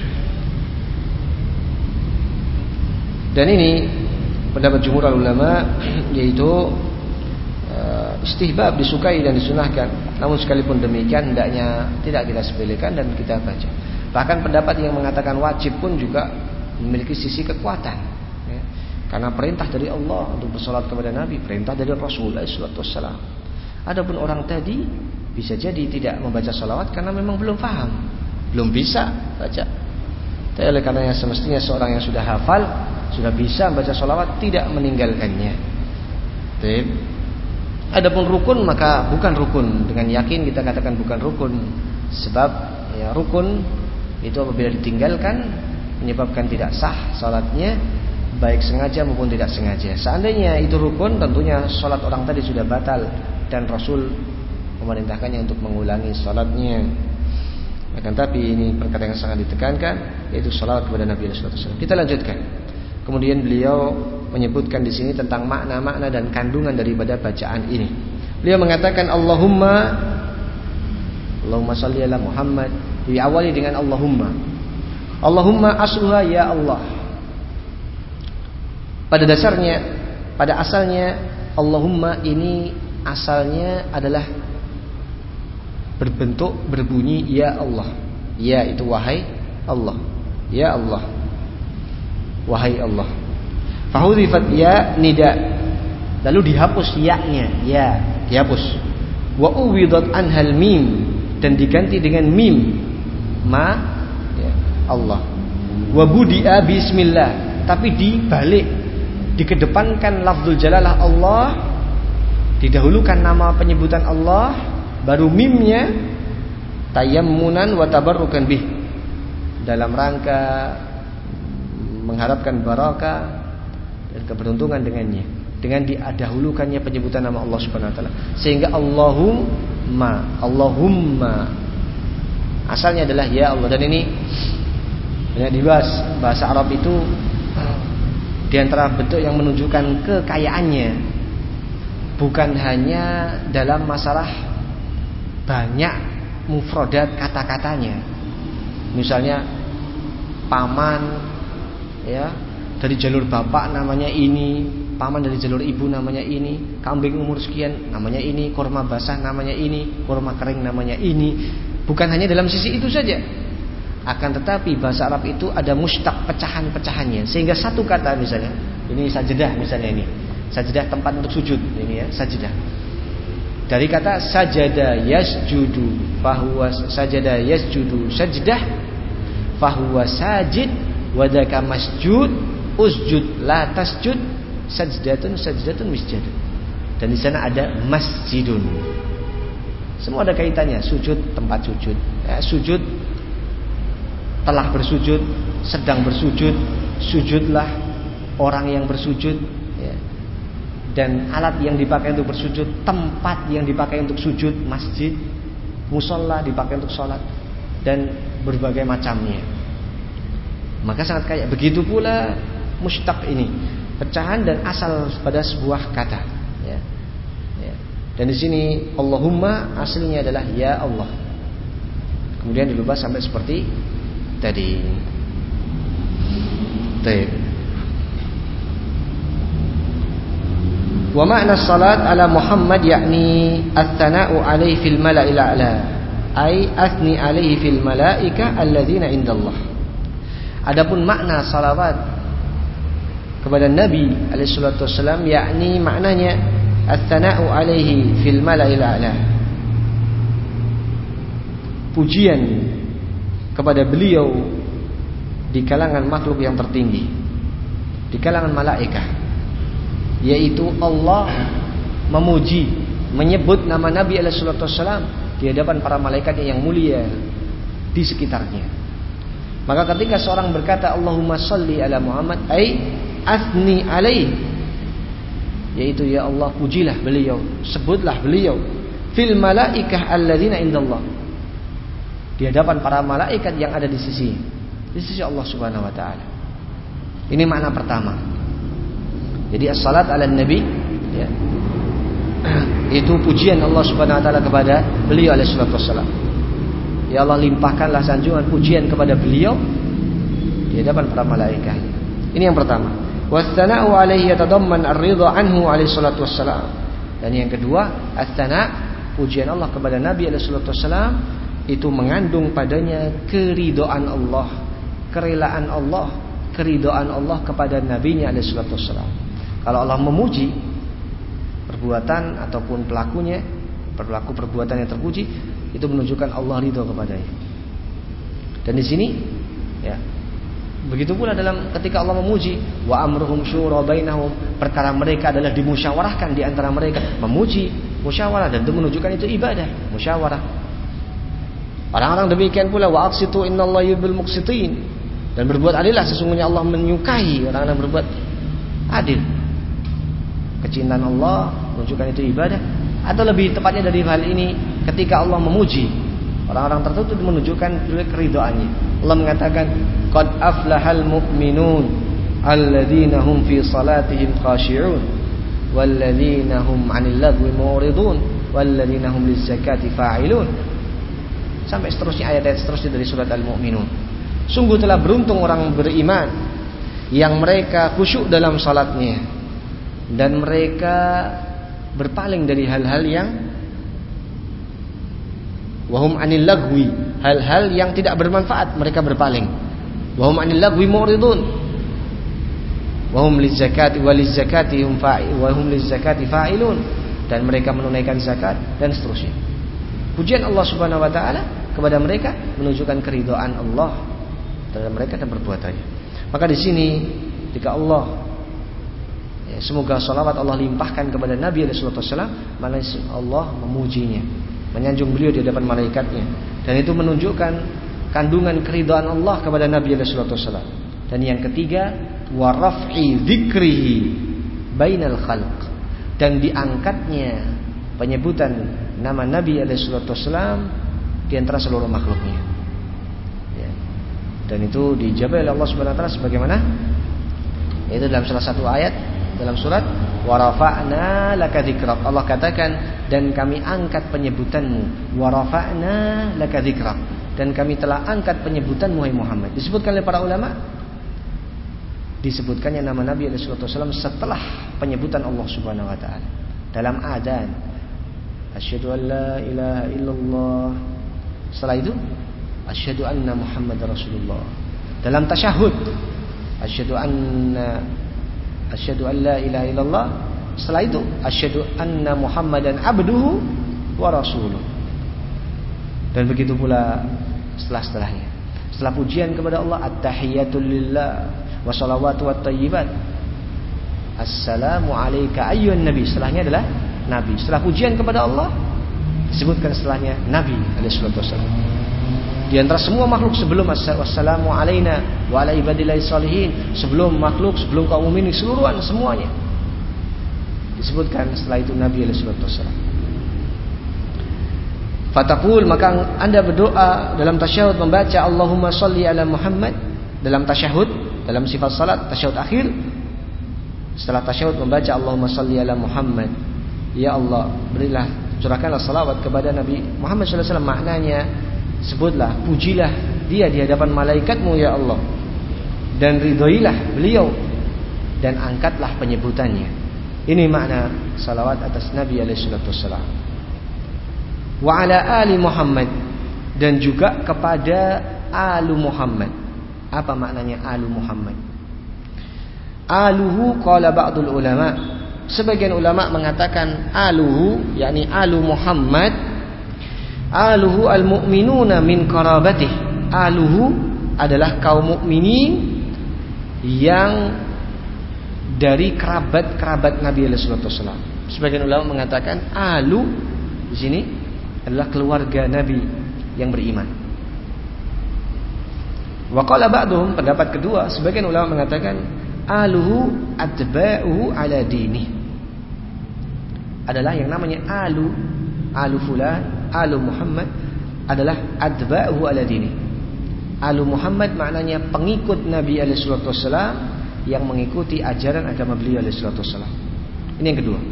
A: Dan ini pendapat jumhur ulama, yaitu uh, istihbab, disukai dan disunahkan. Namun sekalipun demikian hendaknya tidak kita sepelekan dan kita baca. Bahkan pendapat yang mengatakan wajib pun juga memiliki sisi kekuatan, ya. Karena perintah dari Allah untuk bersolat kepada Nabi, perintah dari Rasulullah sallallahu alaihi wasallam. Adapun orang tadi bisa jadi tidak membaca salawat karena memang belum paham, belum bisa baca. Tapi oleh karenanya semestinya seorang yang sudah hafal, sudah bisa membaca salawat, tidak meninggalkannya. Tapi adapun rukun, maka bukan rukun. Dengan yakin kita katakan bukan rukun, sebab ya, rukun itu apabila ditinggalkan menyebabkan tidak sah salatnya, baik sengaja maupun tidak sengaja. Seandainya itu rukun, tentunya salat orang tadi sudah batal dan Rasul memerintahkannya untuk mengulangi salatnya. Akan tapi ini perkara yang sangat ditekankan, yaitu salat kepada Nabi sallallahu alaihi wasallam. Kita lanjutkan. Kemudian beliau menyebutkan di sini tentang makna-makna dan kandungan daripada bacaan ini. Beliau mengatakan Allahumma Allahumma shalli ala Muhammad, diawali dengan Allahumma. Allahumma asluha ya Allah. Pada dasarnya, pada asalnya Allahumma ini asalnya adalah berbentuk berbunyi ya Allah. Ya itu wahai Allah. Ya Allah. Wahai Allah. Fahudhifat ya nida. Lalu dihapus ya-nya, ya, dihapus. Wa uwidat anhal mim, dan diganti dengan mim. Ma ya, Allah. Wa budi'a bismillah, tapi dibalik, dikedepankan lafzul jalalah Allah, didahulukan nama penyebutan Allah, baru mimnya, tayammunan wa tabarrukan bih, dalam rangka mengharapkan barakah dan keberuntungan dengannya, dengan didahulukannya penyebutan nama Allah Subhanahu wa taala. Sehingga Allahumma, Allahumma asalnya adalah ya Allah. Dan ini banyak dibahas, bahasa Arab itu di antara bentuk yang menunjukkan kekayaannya bukan hanya dalam masalah banyak mufradat kata-katanya. Misalnya paman, ya, dari jalur bapak namanya ini, paman dari jalur ibu namanya ini, kambing umur sekian namanya ini, kurma basah namanya ini, kurma kering namanya ini. Bukan hanya dalam sisi itu saja, akan tetapi bahasa Arab itu ada mustaq, pecahan-pecahannya. Sehingga satu kata misalnya, ini sajadah misalnya, ini sajadah tempat untuk sujud, ini ya sajadah. Dari kata sajada yasjudu, fahuwa sajada yasjudu sajdah, fahuwa sajid, wadaka masjud, usjud la tasjud, sajdatun sajdatun misjadun. Dan di sana ada masjidun. Semua ada kaitannya, sujud tempat sujud, ya, sujud telah bersujud, sedang bersujud, sujudlah orang yang bersujud, ya. Dan alat yang dipakai untuk bersujud, tempat yang dipakai untuk sujud, masjid, musola dipakai untuk sholat, dan berbagai macamnya. Maka sangat kaya. Begitu pula mustaq ini, pecahan dan asal pada sebuah kata, ya. Ya. Dan di sini Allahumma aslinya adalah ya Allah. Kemudian dirubah sampai seperti tadi. Baik. Wa makna salat ala Muhammad yakni ats-tsana'u alaihi fil mala'il a'la, ai athni alaihi fil malaika alladzina indallah. Adapun makna salawat kepada Nabi alaihi salatu wasallam yakni maknanya ats-tsana'u alaihi fil mala'il a'la, pujian kepada beliau di kalangan makhluk yang tertinggi, di kalangan malaikat, yaitu Allah memuji, menyebut nama Nabi alaihi salatu wasallam di hadapan para malaikat yang mulia di sekitarnya. Maka ketika seorang berkata Allahumma shalli ala Muhammad, ai asni alaih, yaitu ya Allah pujilah beliau, sebutlah beliau fil malaikah alladzina indallah, di hadapan para malaikat yang ada di sisi di sisi Allah Subhanahu wa taala. Ini makna pertama. Jadi as-salat ala nabi, ya, itu pujian Allah Subhanahu wa taala kepada beliau alaihi salatu wassalam. Ya Allah, limpahkanlah sanjungan pujian kepada beliau di hadapan para malaikat. Ini yang pertama. Was-sana'u alaihi yatadamman ar-ridha anhu alaihi salatu wassalam. Dan yang kedua, as-sana', pujian Allah kepada Nabi alaihi salatu wassalam itu mengandung padanya keridhaan Allah, kerelaan Allah, keridhaan Allah kepada nabinya alaihi salatu wassalam. Kalau Allah memuji perbuatan ataupun pelakunya, pelaku perbuatan yang terpuji, itu menunjukkan Allah ridho kepadanya. Dan di sini, ya, begitu pula dalam ketika Allah memuji, wa amruhum syura bainahum, perkara mereka adalah dimusyawarahkan di antara mereka, memuji, musyawarah, dan itu menunjukkan itu ibadah, musyawarah. Orang-orang demikian pula wa aqsitu innallaha yuhibbul muqsitin, dan berbuat adillah, sesungguhnya Allah menyukai orang yang berbuat adil. Kecintaan Allah menunjukkan itu ibadah. Atau lebih tepatnya dari hal ini, ketika Allah memuji orang-orang tertentu menunjukkan keridhaannya. Allah mengatakan qad aflahal mu'minun alladzina hum fi salatihim khashi'un walladzina hum 'anil lagwi mu'ridun walladzina hum lizakati fa'ilun, sampai seterusnya, ayat-ayat seterusnya dari surat Al-Mu'minun. Sungguh telah beruntung orang beriman yang mereka khusyuk dalam salatnya dan mereka berpaling dari hal-hal yang wahum anil lagwi, hal-hal yang tidak bermanfaat mereka berpaling. Wahum anil lagwi mu'ridun. Wahum lizakati walizakati hum fa'i wahum lizakati fa'ilun, dan mereka menunaikan zakat dan seterusnya. Pujian Allah Subhanahu wa taala kepada mereka menunjukkan keridhaan Allah terhadap mereka dan perbuatannya. Maka di sini ketika Allah, ya, semoga salawat Allah limpahkan kepada Nabi alaihi salatu wasallam, mana Allah memujinya, menyanjung beliau di hadapan malaikatnya, dan itu menunjukkan kandungan keridhaan Allah kepada Nabi alaihi salatu wasallam. Dan yang ketiga, wa raf'i dzikrihi bainal khalq, dan diangkatnya penyebutan nama Nabi alaihi salatu wasallam di antara seluruh makhluknya. Ya. Dan itu dijabai oleh Allah Subhanahu wa taala sebagaimana itu dalam salah satu ayat dalam surat wa rafa'na laka dzikrak. Allah katakan, dan kami angkat penyebutanmu. Wa rafa'na laka dzikrak, dan kami telah angkat penyebutanmu hai Muhammad. Disebutkan oleh para ulama, disebutkannya nama Nabi alaihi salatu wasallam setelah penyebutan Allah Subhanahu wa taala dalam adzan, asyhadu an la ilaha illallah. Setelah itu asyhadu anna Muhammadar Rasulullah. Dalam tasyahud, asyhadu anna asyhadu an la ilaha illallah. Setelah itu asyhadu anna Muhammadan abduhu wa rasuluh. Dan begitu pula setelah-setelahnya. Setelah pujian kepada Allah, at-tahiyatul lillah wa salawatu wat thayyibat, assalamu alayka ayyuhan nabi. Setelahnya adalah nabi. Setelah pujian kepada Allah, disebutkan setelahnya Nabi alaihi salatu wasallam. Di antara semua makhluk sebelum wassalamu alaina wa ala ibadillahi sholihin, sebelum makhluk, sebelum kaum mukminin seluruhan semuanya, disebutkan setelah itu Nabi alaihi salatu wasallam. Fataqul, maka Anda berdoa dalam tasyahud membaca Allahumma shalli ala Muhammad. Dalam tasyahud, dalam sifat salat tasyahud akhir, setelah tasyahud membaca Allahumma shalli ala Muhammad. Ya Allah, berilah, curahkanlah salawat kepada Nabi Muhammad sallallahu alaihi wasallam. Maknanya, sebutlah, pujilah dia di hadapan malaikatmu ya Allah, dan ridhoilah beliau, dan angkatlah penyebutannya. Ini makna salawat atas Nabi alaihi salatu wasallam. Wa ala ali Muhammad, dan juga kepada alu Muhammad. Apa maknanya alu Muhammad? Aluhu qala ba'dul ulama, sebagian ulama mengatakan aluhu yakni alu Muhammad, aluhu al-mu'minuna min qarabatih. Aluhu adalah kaum mukminin yang dari kerabat-kerabat Nabi alaihi salatu wasallam. Sebagian ulama mengatakan alu di sini adalah keluarga Nabi yang beriman. Wa qala ba'dhum, pendapat kedua, sebagian ulama mengatakan aluhu atba'uhu ala dini, adalah yang namanya alu, alu fulan, alu Muhammad adalah atba'uhu ala dini. Alu Muhammad maknanya pengikut Nabi alaihi salatu wasallam yang mengikuti ajaran agama beliau alaihi salatu wasallam. Ini yang kedua.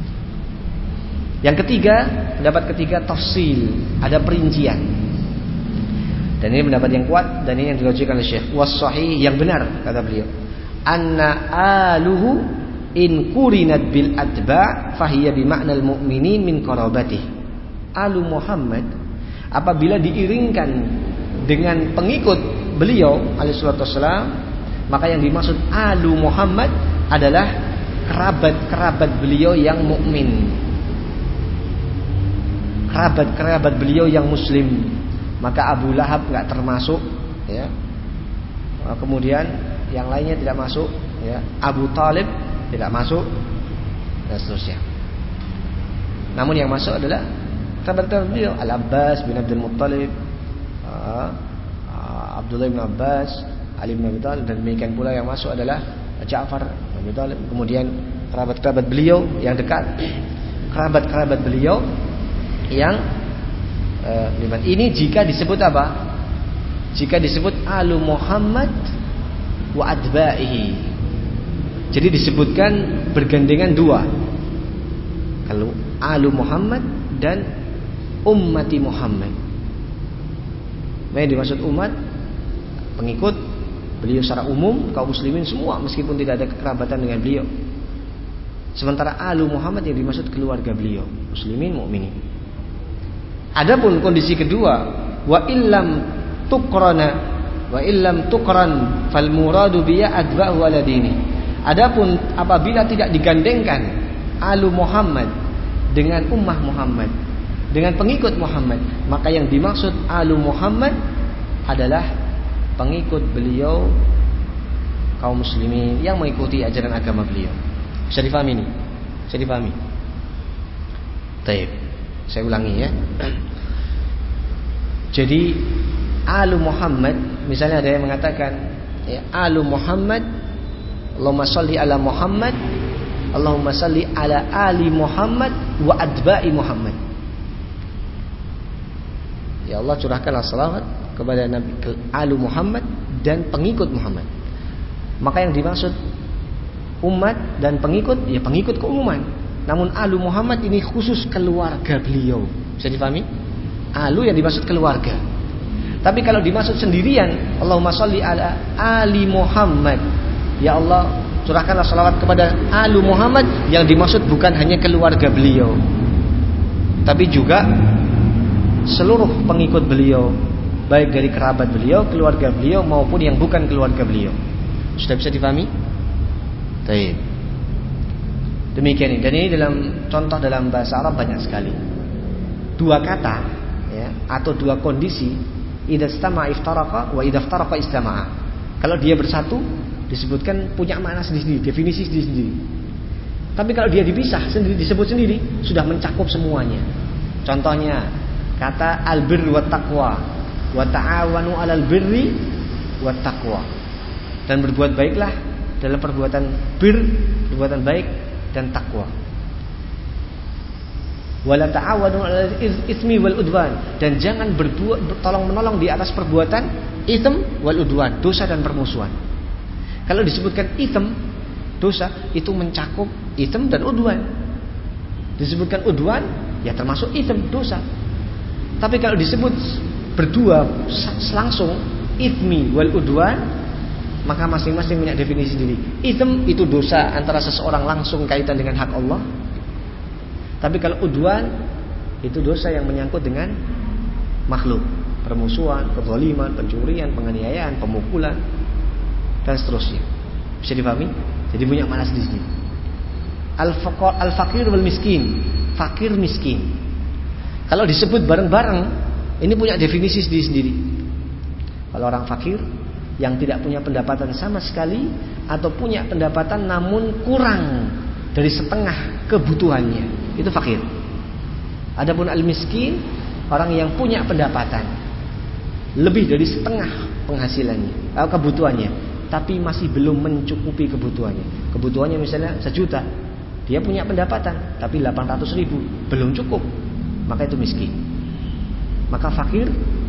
A: Yang ketiga, pendapat ketiga tafsil, ada perincian. Dan ini pendapat yang kuat, dan ini yang dirajikan oleh Syekh. Was-sahih, yang benar kata beliau, anna aluhu in kurinat bil atba' fahiya bi ma'nal mu'minin min qarabatih. Alu Muhammad apabila diiringkan dengan pengikut beliau alaihi salatu wasallam, maka yang dimaksud alu Muhammad adalah kerabat-kerabat beliau yang mukmin, kerabat-kerabat beliau yang muslim. Maka Abu Lahab enggak termasuk, ya. Kemudian yang lainnya tidak masuk, ya. Abu Talib tidak masuk, dan seterusnya. Namun yang masuk adalah kerabat-kerabat beliau, Al-Abbas bin Abdul Muttalib, uh, uh, Abdullah bin Abbas, Ali bin Abi Thalib, dan demikian pula yang masuk adalah Ja'far bin Abi Thalib. Kemudian kerabat-kerabat beliau yang dekat, kerabat-kerabat beliau yang uh, lima. Ini jika disebut apa? Jika disebut alu Muhammad wa adba'ihi. Jadi disebutkan bergandengan dua. Kalau alu Muhammad dan ummati Muhammad. Nah, yang dimaksud umat, pengikut beliau secara umum, kaum muslimin semua, meskipun tidak ada kekerabatan dengan beliau. Sementara alu Muhammad yang dimaksud keluarga beliau, muslimin mukminin. Adapun kondisi kedua, wa illam tuqrana wa illam tuqran fal muradu biya adba'u ala dini. Adapun apabila tidak digandengkan alu Muhammad dengan ummah Muhammad, dengan pengikut Muhammad, maka yang dimaksud alu Muhammad adalah pengikut beliau, kaum muslimin yang mengikuti ajaran agama beliau. Bisa difahami ini? Bisa difahami? Baik, saya ulangi ya. Jadi alu Muhammad, misalnya ada yang mengatakan ya, alu Muhammad, Allahumma shalli ala Muhammad, Allahumma shalli ala ali Muhammad wa adba'i Muhammad. Ya Allah, curahkanlah salawat kepada Nabi alu Muhammad dan pengikut Muhammad. Maka yang dimaksud umat dan pengikut, ya pengikut keumuman. Namun alu Muhammad ini khusus keluarga beliau. Bisa difahami? Alu yang dimaksud keluarga. Tapi kalau dimaksud sendirian, Allahumma sholli ala ali Muhammad, ya Allah, curahkanlah salawat kepada alu Muhammad, yang dimaksud bukan hanya keluarga beliau, tapi juga seluruh pengikut beliau, baik dari kerabat beliau, keluarga beliau, maupun yang bukan keluarga beliau. Sudah bisa difahami? Baik. Demikian ini. Dan ini dalam contoh dalam bahasa Arab banyak sekali. Dua kata ya, atau dua kondisi, idza istama'a iftaraqa wa idza iftaraqa istama'a. Kalau dia bersatu disebutkan punya makna sendiri-sendiri, definisi sendiri-sendiri. Tapi kalau dia dipisah sendiri, disebut sendiri, sudah mencakup semuanya. Contohnya kata albir wa taqwa, wa ta'awanu 'alal birri wa taqwa. Dan berbuat baiklah dalam perbuatan bir, perbuatan baik dan takwa. Wala ta'awanu 'alal itsmi wal udwan, dan jangan berbuat tolong menolong di atas perbuatan itsm wal udwan, dosa dan permusuhan. Kalau disebutkan itsm, dosa, itu mencakup itsm dan udwan. Disebutkan udwan, ya termasuk itsm, dosa. Tapi kalau disebut berdua langsung itsmi wal udwan, maka masing-masing punya definisi sendiri. Itsm itu dosa antara seseorang langsung kaitan dengan hak Allah. Tapi kalau udwan itu dosa yang menyangkut dengan makhluk, permusuhan, kezaliman, pencurian, penganiayaan, pemukulan, dan seterusnya. Bisa dipahami? Jadi punya makna sendiri. Al-faqir, al-faqir wal miskin, fakir miskin. Kalau disebut bareng-bareng, ini punya definisi sendiri-sendiri. Kalau orang fakir yang tidak punya pendapatan sama sekali, atau punya pendapatan namun kurang dari setengah kebutuhannya, itu fakir. Adapun al-miskin, orang yang punya pendapatan lebih dari setengah penghasilannya atau kebutuhannya, tapi masih belum mencukupi kebutuhannya. Kebutuhannya misalnya sejuta, dia punya pendapatan tapi delapan ratus ribu, belum cukup, maka itu miskin. Maka fakir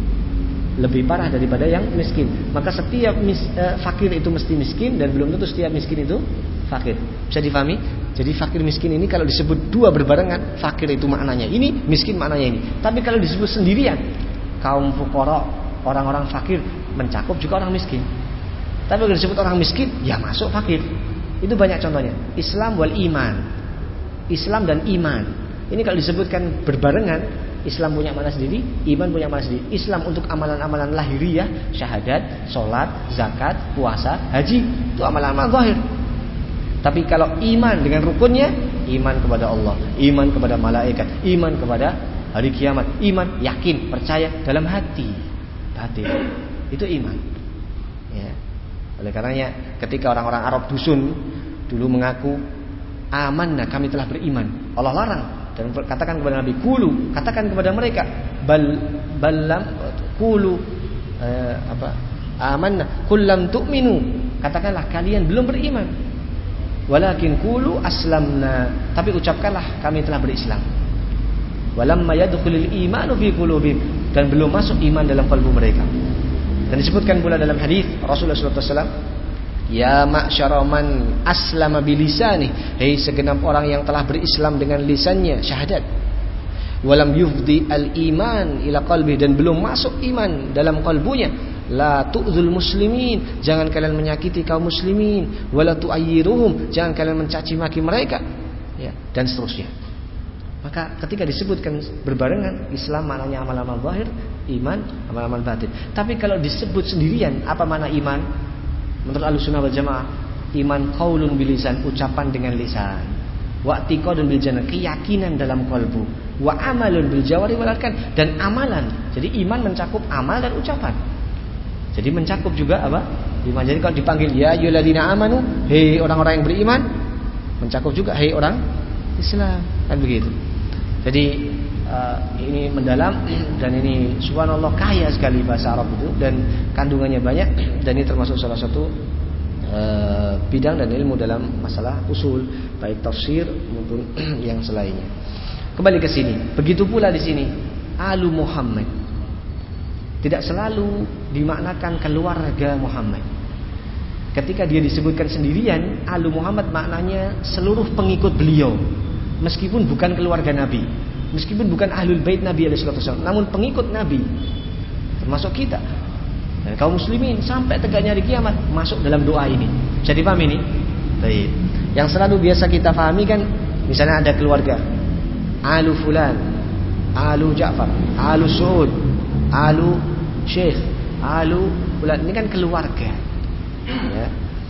A: lebih parah daripada yang miskin. Maka setiap mis, eh, fakir itu mesti miskin, dan belum tentu setiap miskin itu fakir. Bisa difahami? Jadi fakir miskin ini kalau disebut dua berbarengan, fakir itu maknanya ini, miskin maknanya ini. Tapi kalau disebut sendirian, kaum fuqara, orang-orang fakir, mencakup juga orang miskin. Tapi kalau disebut orang miskin, ya masuk fakir. Itu banyak contohnya. Islam wal iman, Islam dan iman. Ini kalau disebutkan berbarengan, Islam punya makna sendiri, iman punya makna sendiri. Islam untuk amalan-amalan lahiriah, syahadat, sholat, zakat, puasa, haji, itu amalan-amalan zahir. Tapi kalau iman dengan rukunnya, iman kepada Allah, iman kepada malaikat, iman kepada hari kiamat, iman yakin, percaya dalam hati, batin, itu iman. Ya. Oleh karenanya, ketika orang-orang Arab dusun dulu mengaku amanna, kami telah beriman, Allah larang. Dan katakan kepada Nabi, kulu, katakan kepada mereka, bal balam kulu eh, apa? Amanna, kullam tu'minu. Katakanlah kalian belum beriman. Walakin kulu aslamna, tapi ucapkanlah kami telah berislam. Walamma yadkhulul imanu fi qulubihim, dan belum masuk iman dalam kalbu mereka. Dan disebutkan pula dalam hadis Rasulullah sallallahu alaihi wasallam, ya ma'syara man aslama bilisani, hei segenap orang yang telah berislam dengan lisannya, syahadat. Walam yufdi al-iman ila qalbi, dan belum masuk iman dalam kalbunya. La tu'zul muslimin, jangan kalian menyakiti kaum muslimin. Wala tu'ayyiruhum, jangan kalian mencaci maki mereka. ya, dan seterusnya. Maka ketika disebutkan berbarengan, Islam maknanya amal-amal zahir, iman amal-amal batin. Tapi kalau disebut sendirian, apa makna iman? Menurut Ahlussunnah wal Jamaah, iman qaulun bil lisan, ucapan dengan lisan. Wa i'tiqadun bil janan, keyakinan dalam kalbu. Wa amalun bil jawari wal arkan, dan amalan. Jadi iman mencakup amal dan ucapan. Jadi mencakup juga apa? Iman. Jadi kalau dipanggil ya ayyuhalladzina amanu, hei orang-orang yang beriman, mencakup juga hei orang Islam, kan begitu. Jadi uh, ini mendalam dan ini subhanallah kaya sekali bahasa Arab itu dan kandungannya banyak, dan ini termasuk salah satu uh, bidang dan ilmu dalam masalah usul baik tafsir maupun yang selainnya. Kembali ke sini, begitu pula di sini Alu Muhammad tidak selalu dimaknakan keluarga Muhammad. Ketika dia disebutkan sendirian, Alu Muhammad maknanya seluruh pengikut beliau. Meskipun bukan keluarga Nabi, meskipun bukan ahlul bait Nabi alaihi wasallam, namun pengikut Nabi, termasuk kita dan kaum muslimin sampai tegaknya hari kiamat masuk dalam doa ini. Bisa dipahami ini? Baik. Yang selalu biasa kita pahami kan, misalnya ada keluarga, Alu Fulan, Alu Ja'far, Alu Suud, Alu Syekh, Alu Fulan, ini kan keluarga. Ya.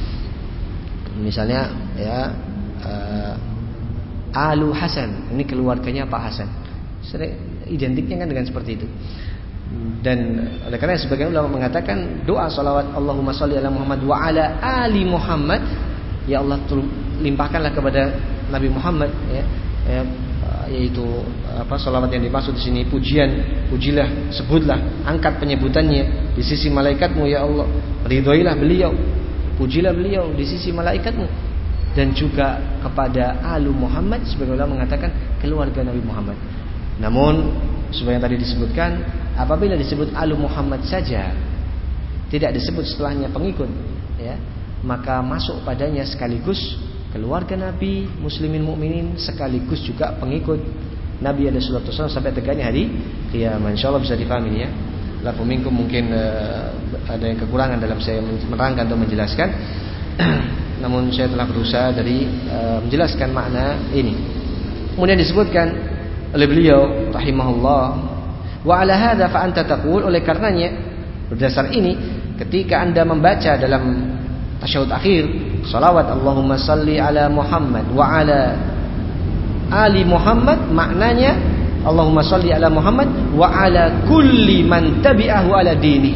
A: Misalnya ya. Uh, Alu Hasan, ini keluarganya Pak Hasan. Sering identiknya kan dengan seperti itu. Dan oleh karena sebagian ulama mengatakan doa salawat Allahumma sholli ala Muhammad wa ala ali Muhammad, ya Allah limpahkanlah kepada Nabi Muhammad ya, ya yaitu apa salawat yang dimaksud di sini pujian, pujilah, sebutlah, angkat penyebutannya di sisi malaikatmu ya Allah, ridhoilah beliau, pujilah beliau di sisi malaikatmu. Dan juga kepada Alu Muhammad, sebagian ulama mengatakan keluarga Nabi Muhammad. Namun seperti yang tadi disebutkan, apabila disebut Alu Muhammad saja, tidak disebut setelahnya pengikut ya, maka masuk padanya sekaligus keluarga Nabi, muslimin mukminin, sekaligus juga pengikut Nabi alaihi wasallam sampai tegaknya hari kiamat. Insyaallah bisa dipahami ya. Lakum minkum mungkin uh, ada yang kekurangan dalam saya menerangkan atau menjelaskan. Namun saya telah berusaha dari uh, menjelaskan makna ini. Kemudian disebutkan oleh beliau rahimahullah, wa ala hadza fa anta taqul, oleh karenanya berdasar ini ketika Anda membaca dalam tasyahud akhir salawat Allahumma salli ala Muhammad wa ala ali Muhammad, maknanya Allahumma salli ala Muhammad wa ala kulli man tabi'ahu ala dini.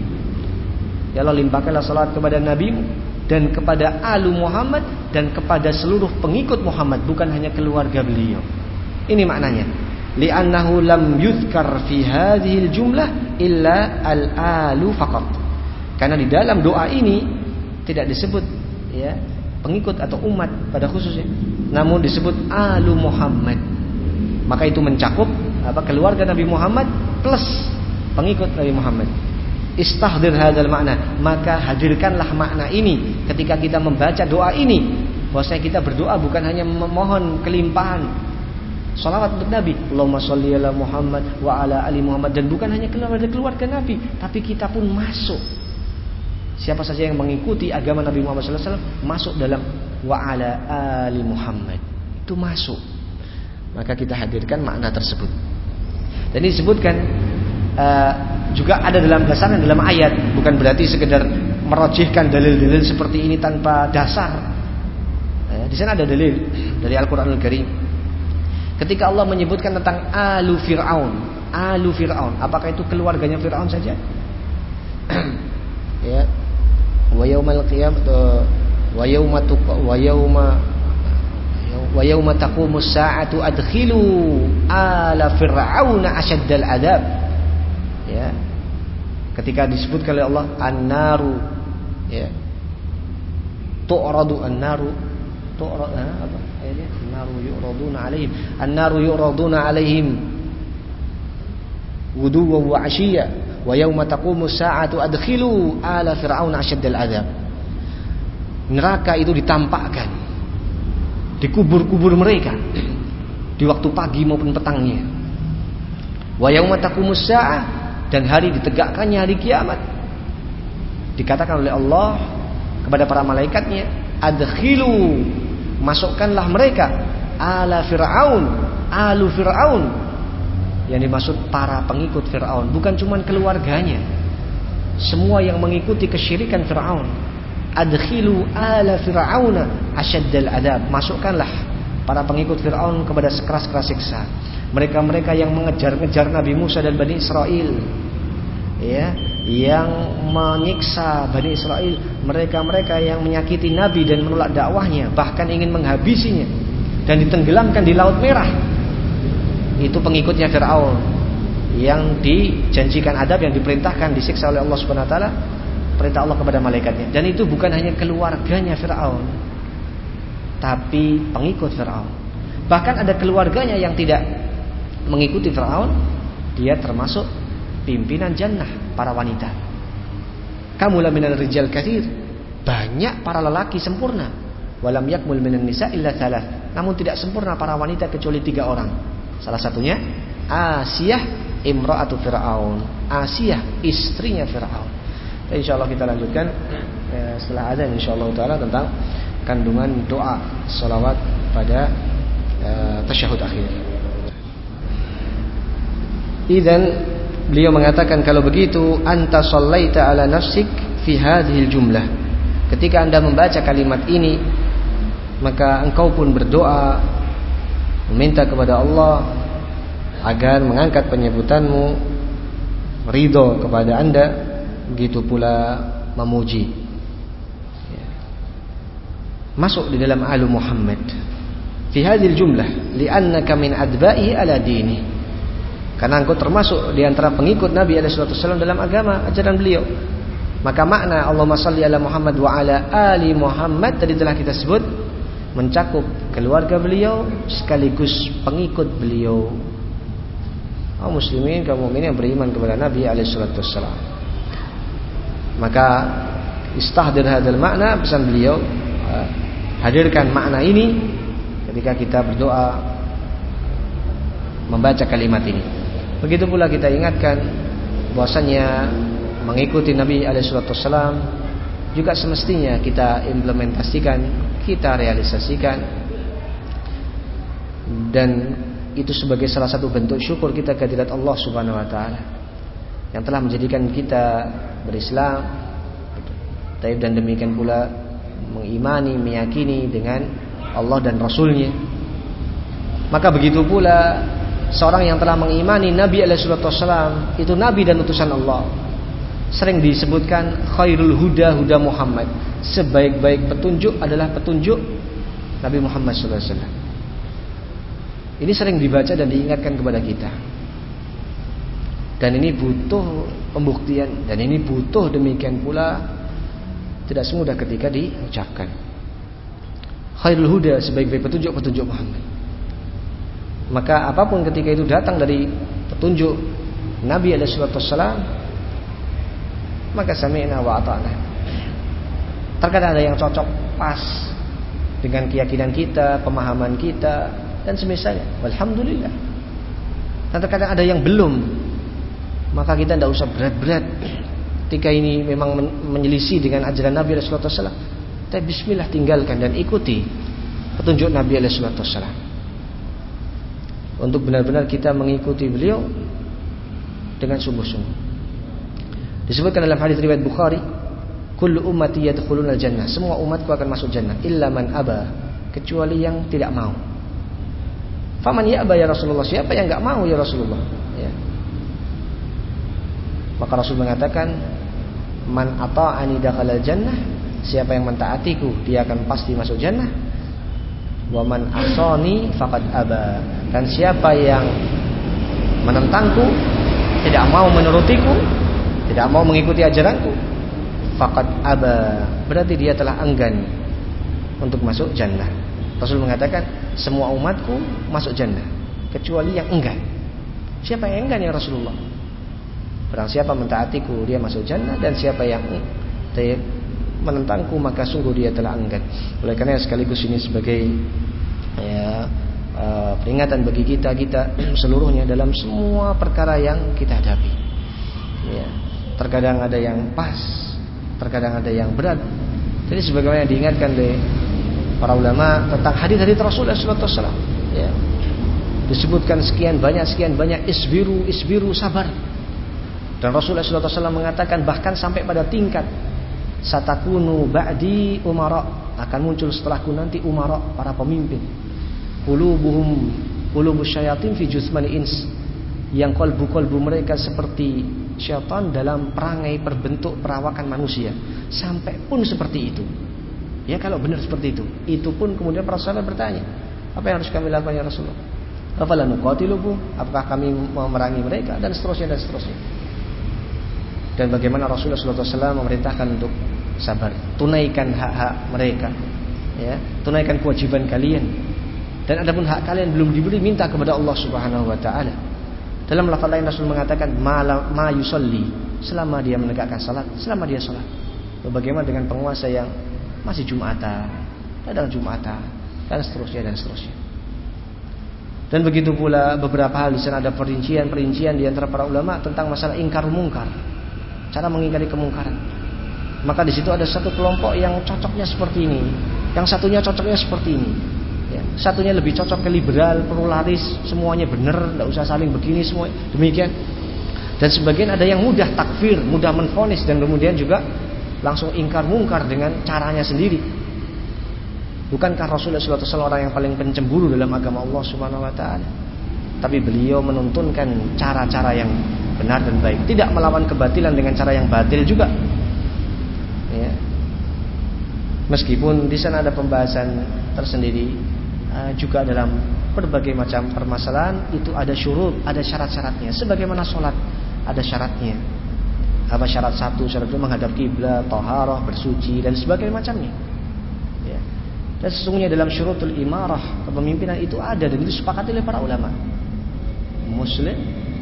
A: Ya Allah, limpahkanlah salat kepada Nabi dan kepada Alu Muhammad dan kepada seluruh pengikut Muhammad, bukan hanya keluarga beliau. Ini maknanya. Li'annahu lam yuzkar fi hadhil jumlah illa al-alu faqat. Karena di dalam doa ini tidak disebut ya pengikut atau umat pada khususnya, namun disebut Alu Muhammad. Maka itu mencakup apa keluarga Nabi Muhammad plus pengikut Nabi Muhammad. Istahdir hadzal makna, maka hadirkanlah makna ini ketika kita membaca doa ini, bahwasanya kita berdoa bukan hanya memohon kelimpahan salawat untuk Nabi, Allahumma sholli ala Muhammad wa ala ali Muhammad, dan bukan hanya keluarga keluarga Nabi, tapi kita pun masuk. Siapa saja yang mengikuti agama Nabi Muhammad sallallahu alaihi wasallam masuk dalam wa ala ali Muhammad, itu masuk. Maka kita hadirkan makna tersebut. Dan disebutkan uh, juga ada dalam dasarnya dalam ayat, bukan berarti sekedar merojihkan dalil-dalil seperti ini tanpa dasar. Eh, di sana ada dalil dari Al-Qur'anul Karim. Ketika Allah menyebutkan tentang Alu Fir'aun, Alu Fir'aun, apakah itu keluarganya Fir'aun saja? Ya. Wa yaumal qiyamah wa yauma wa yauma wa yauma taqumus sa'atu adkhilu ala fir'auna asyaddal adzab. Ya. Ketika disebutkan oleh Allah an-naru ya. Tu'radu an-naru tu'rad apa ayatnya? An-naru yu'raduna 'alaihim an-naru yu'raduna 'alaihim ghuduwan wa 'ashiyya wa yauma taqumus sa'atu adkhilu ala fir'auna asyaddal adzab. Neraka itu ditampakkan di kubur-kubur mereka di waktu pagi maupun petangnya. Wa yauma taqumus sa'ah, dan hari ditegakkannya hari kiamat, dikatakan oleh Allah kepada para malaikatnya, adkhilu, masukkanlah mereka ala Fir'aun, alu Fir'aun. Yang dimaksud para pengikut Fir'aun, bukan cuma keluarganya, semua yang mengikuti kesyirikan Fir'aun. Adkhilu ala Fir'auna asyaddal adab, masukkanlah para pengikut Fir'aun kepada sekeras-keras siksa. Mereka-mereka yang mengejar-ngejar Nabi Musa dan Bani Israel, ya, yang menyiksa Bani Israel, mereka-mereka yang menyakiti Nabi dan menolak dakwahnya, bahkan ingin menghabisinya dan ditenggelamkan di Laut Merah. Itu pengikutnya Fir'aun yang dijanjikan adab, yang diperintahkan disiksa oleh Allah Subhanahu wa taala, perintah Allah kepada malaikatnya. Dan itu bukan hanya keluarganya Fir'aun, tapi pengikut Fir'aun. Bahkan ada keluarganya yang tidak mengikuti Fir'aun, dia termasuk pimpinan jannah para wanita. Kamula minal rijal katsir, banyak para lelaki sempurna. Walam yakmul minan nisa illa thalath, namun tidak sempurna para wanita kecuali tiga orang. Salah satunya Asiyah imra'atu Fir'aun, Asiyah istrinya Fir'aun. Insyaallah kita lanjutkan eh, setelah azan insyaallah taala tentang kandungan doa salawat pada eh, tasyahud akhir. Idzan beliau mengatakan, kalau begitu anta shallaita ala nafsik fi hadhil jumlah. Ketika Anda membaca kalimat ini, maka engkau pun berdoa meminta kepada Allah agar mengangkat penyebutanmu, ridho kepada Anda, begitu pula memuji. Masuk di dalam alu Muhammad fi hadhil jumlah li'annaka min adba'i ala dini, karena engkau termasuk di antara pengikut Nabi alaihi wasallam dalam agama ajaran beliau. Maka makna Allahumma shalli ala Muhammad wa ala ali Muhammad tadi telah kita sebut mencakup keluarga beliau sekaligus pengikut beliau, kaum muslimin, kaum mukminin yang beriman kepada Nabi alaihi wasallam. Maka istahdir hadzal makna, pesan beliau, hadirkan makna ini ketika kita berdoa membaca kalimat ini. Begitu pula kita ingatkan bahwasanya mengikuti Nabi alaihi wasallam juga semestinya kita implementasikan, kita realisasikan, dan itu sebagai salah satu bentuk syukur kita kehadirat Allah Subhanahu wa taala yang telah menjadikan kita berislam. Dan demikian pula mengimani, meyakini dengan Allah dan Rasulnya. Maka begitu pula seorang yang telah mengimani Nabi alaihi wasallam itu Nabi dan utusan Allah. Sering disebutkan khairul huda huda Muhammad, sebaik-baik petunjuk adalah petunjuk Nabi Muhammad sallallahu alaihi wasallam. Ini sering dibaca dan diingatkan kepada kita. Dan ini butuh pembuktian, dan ini butuh demikian pula tidak semudah ketika diucapkan. Khairul huda, sebaik-baik petunjuk petunjuk Muhammad. Maka apapun ketika itu datang dari petunjuk Nabi alaihi wasallam, maka sami'na wa ata'na. Terkadang ada yang cocok pas dengan keyakinan kita, pemahaman kita dan semisalnya, alhamdulillah. Dan terkadang ada yang belum, maka kita tidak usah berat-berat. Ketika ini memang menyelisih dengan ajaran Nabi alaihi wasallam, kita bismillah tinggalkan dan ikuti petunjuk Nabi alaihi wasallam. Untuk benar-benar kita mengikuti beliau dengan sungguh-sungguh. Disebutkan dalam hadis riwayat Bukhari, kullu ummati yadkhuluna jannah, semua umatku akan masuk jannah illa man aba, kecuali yang tidak mau. Faman ya'ba ya Rasulullah, siapa yang enggak mau ya Rasulullah? Ya. Maka Rasul mengatakan, man ata'ani dakhalal jannah, siapa yang mentaatiku dia akan pasti masuk jannah. Wa man asani faqad aba, dan siapa yang menentangku, tidak mau menurutiku, tidak mau mengikuti ajaranku, faqad aba, berarti dia telah enggan untuk masuk jannah. Rasul mengatakan semua umatku masuk jannah kecuali yang enggan. Siapa yang enggan ya Rasulullah? Barang siapa mentaatiku dia masuk jannah, dan siapa yang menentangku maka sungguh dia telah enggan. Oleh karena sekaligus ini sebagai ya, uh, peringatan bagi kita kita seluruhnya dalam semua perkara yang kita hadapi. Ya, terkadang ada yang pas, terkadang ada yang berat. Jadi sebagaimana diingatkan oleh para ulama tentang hadis-hadis Rasulullah sallallahu alaihi wasallam, Ya. Disebutkan sekian banyak sekian banyak isbiru isbiru sabar. Dan Rasulullah shallallahu alaihi wasallam mengatakan bahkan sampai pada tingkat satakunu ba'di umara, akan muncul setelahku nanti umara, para pemimpin. Qulubuhum qulubus syayatin fi jusmani ins, yang kalbu-kalbu mereka seperti syaitan dalam perangai berbentuk perawakan manusia. Sampai pun seperti itu. Ya, kalau benar seperti itu, itu pun kemudian para sahabat bertanya, apa yang harus kami lakukan ya Rasulullah? Afala nuqatiluhum? Apakah kami mau memerangi mereka, dan seterusnya dan seterusnya. Dan bagaimana Rasulullah shallallahu alaihi wasallam memerintahkan untuk sabar, tunaikan hak-hak mereka, ya, tunaikan kewajiban kalian. Dan adapun hak kalian belum diberi, minta kepada Allah Subhanahu wa taala. Dalam lafaz lain Rasul mengatakan ma, ma yusalli, selama dia menegakkan salat, selama dia salat. Bagaimana dengan penguasa yang masih Jumatan, kadang Jumatan, dan seterusnya dan seterusnya. Dan begitu pula beberapa hal di sana ada perincian-perincian di antara para ulama tentang masalah ingkar mungkar, cara mengingkari kemungkaran. Maka di situ ada satu kelompok yang cocoknya seperti ini, yang satunya cocoknya seperti ini. Ya, satunya lebih cocok ke liberal, pluralis, semuanya benar, tidak usah saling begini semua. Demikian. Dan sebagian ada yang mudah takfir, mudah menvonis, dan kemudian juga langsung ingkar mungkar dengan caranya sendiri. Bukankah Rasulullah shallallahu alaihi wasallam orang yang paling pencemburu dalam agama Allah Subhanahu wa taala? Tapi beliau menuntunkan cara-cara yang benar dan baik, tidak melawan kebatilan dengan cara yang batil juga. Ya. Meskipun di sana ada pembahasan tersendiri, uh, juga dalam berbagai macam permasalahan itu ada syurut, ada syarat-syaratnya. Sebagaimana sholat ada syaratnya. Apa syarat satu, syarat dua, menghadap kiblat, taharah, bersuci, dan sebagainya macamnya. Ya. Dan sesungguhnya dalam syurutul imarah, kepemimpinan itu ada dan itu disepakati oleh para ulama. Muslim,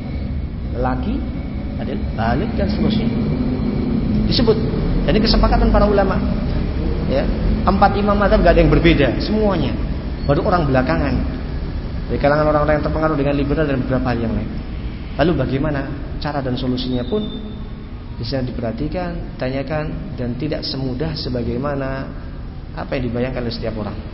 A: lelaki, adil, balik, dan seterusnya. Disebut. Jadi kesepakatan para ulama. Ya, empat imam mazhab gak ada yang berbeda, semuanya. Baru orang belakangan, dari kalangan orang-orang yang terpengaruh dengan liberal dan beberapa hal yang lain. Lalu bagaimana cara dan solusinya pun bisa diperhatikan, tanyakan, dan tidak semudah sebagaimana apa yang dibayangkan oleh setiap orang.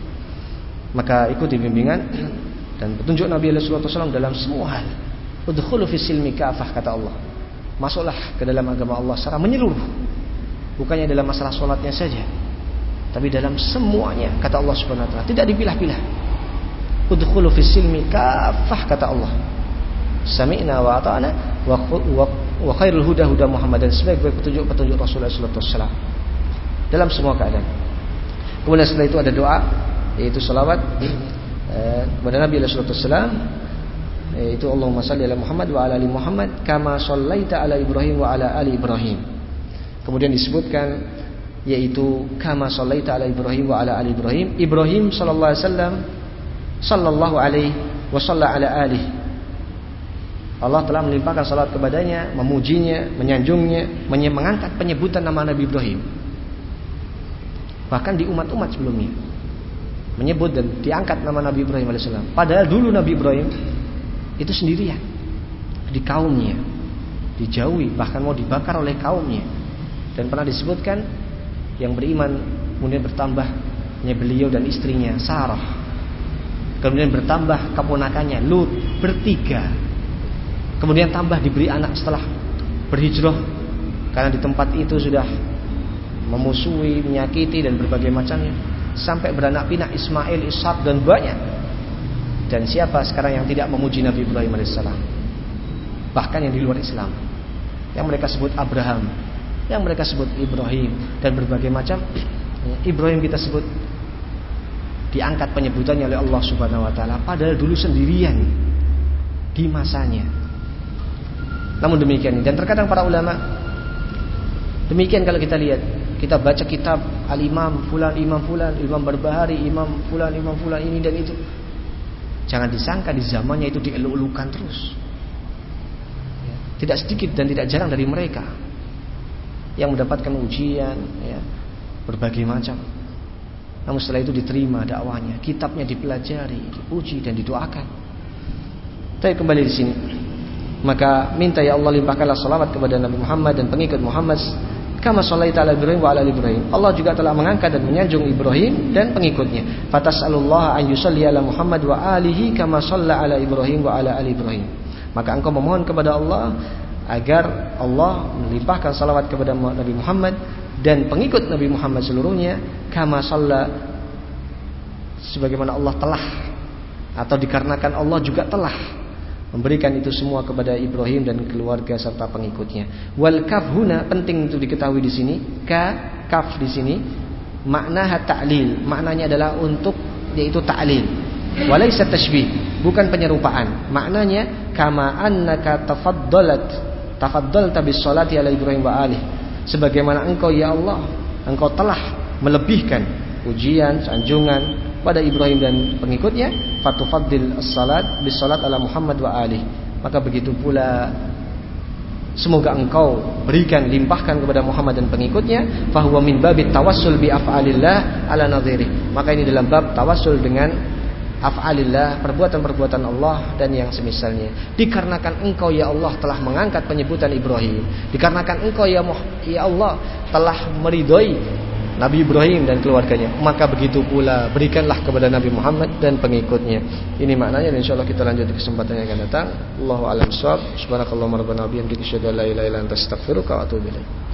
A: Maka ikuti bimbingan dan petunjuk Nabi sallallahu alaihi wasallam dalam semua hal. Udkhulu fis silmi kafah, kata Allah. Masuklah ke dalam agama Allah secara menyeluruh. Bukannya dalam masalah sholatnya saja, tapi dalam semuanya, kata Allah Subhanahu wa taala. Tidak dipilah-pilah. Udkhulu fis silmi kafah, kata Allah. Sami'na wa ata'na wa, wa, wa khairul huda huda Muhammad, dan sebaik-baik petunjuk-petunjuk Rasulullah sallallahu alaihi wasallam dalam semua keadaan. Kemudian setelah itu ada doa, yaitu salawat eh, kepada Nabi sallallahu alaihi wasallam, yaitu Allahumma shalli ala Muhammad wa ala ali Muhammad kama shallaita ala Ibrahim wa ala ali Ibrahim. Kemudian disebutkan yaitu kama shallaita ala Ibrahim wa ala ali Ibrahim. Ibrahim sallallahu alaihi wasallam sallallahu alaihi wa shalla ala alihi. Allah telah melimpahkan salat kepadanya, memujinya, menyanjungnya, mengangkat penyebutan nama Nabi Ibrahim. Bahkan di umat-umat sebelumnya menyebut dan diangkat nama Nabi Ibrahim alaihissalam. Padahal dulu Nabi Ibrahim itu sendirian di kaumnya, dijauhi, bahkan mau dibakar oleh kaumnya. Dan pernah disebutkan yang beriman kemudian bertambahnya beliau dan istrinya Sarah. Kemudian bertambah keponakannya Lut, bertiga. Kemudian tambah diberi anak setelah berhijrah, karena di tempat itu sudah memusuhi, menyakiti dan berbagai macamnya, sampai beranak pinak Ismail, Ishak dan banyak. Dan siapa sekarang yang tidak memuji Nabi Ibrahim alaihissalam? Bahkan yang di luar Islam, yang mereka sebut Abraham, yang mereka sebut Ibrahim, dan berbagai macam. Ibrahim kita sebut, diangkat penyebutannya oleh Allah Subhanahu wa taala, padahal dulu sendirian di masanya. Namun demikian, dan terkadang para ulama demikian, kalau kita lihat, kita baca kitab Al-Imam Fulan, Imam Fulan, Imam Barbahari, Imam Fulan, Imam Fulan ini dan itu, jangan disangka di zamannya itu dieluk-elukan terus. Tidak sedikit dan tidak jarang dari mereka yang mendapatkan ujian, ya, berbagai macam. Namun setelah itu diterima dakwahnya, kitabnya dipelajari, dipuji dan didoakan. Tapi kembali di sini, maka minta ya Allah limpahkanlah salawat kepada Nabi Muhammad dan pengikut Muhammad kama shallaita ala Ibrahim wa ala ali Ibrahim. Allah juga telah mengangkat dan menyanjung Ibrahim dan pengikutnya. Fatas'alullaha an yusalli ala Muhammad wa alihi kama shalla ala Ibrahim wa ala ali Ibrahim. Maka engkau memohon kepada Allah agar Allah melimpahkan salawat kepada Nabi Muhammad dan pengikut Nabi Muhammad seluruhnya, kama shalla, sebagaimana Allah telah, atau dikarenakan Allah juga telah memberikan itu semua kepada Ibrahim dan keluarga serta pengikutnya. Wal kaf huna, penting untuk diketahui di sini, ka kaf di sini makna ta'lil, maknanya adalah untuk, yaitu ta'lil. Walaysa tashbih, bukan penyerupaan. Maknanya kama annaka tafaddalat tafaddalta bis salati ala Ibrahim wa alih, sebagaimana engkau ya Allah, engkau telah melebihkan pujian, sanjungan pada Ibrahim dan pengikutnya, fatufaddil as-salat bis salat ala Muhammad wa alih, maka begitu pula semoga engkau berikan, limpahkan kepada Muhammad dan pengikutnya, fahuwa min babit tawassul bi af'alillah ala nadhiri, maka ini dalam bab tawassul dengan af'alillah, perbuatan-perbuatan Allah dan yang semisalnya. Dikarenakan engkau ya Allah telah mengangkat penyebutan Ibrahim, dikarenakan engkau ya, ya Allah telah meridhoi Nabi Ibrahim dan keluarganya, maka begitu pula berikanlah kepada Nabi Muhammad dan pengikutnya. Ini maknanya, dan insyaallah kita lanjut di kesempatan yang akan datang. Allahu a'lam bishawab. Subhanakallahumma rabbana wa bihamdika asyhadu an la ilaha illa anta astaghfiruka wa atubu ilaik.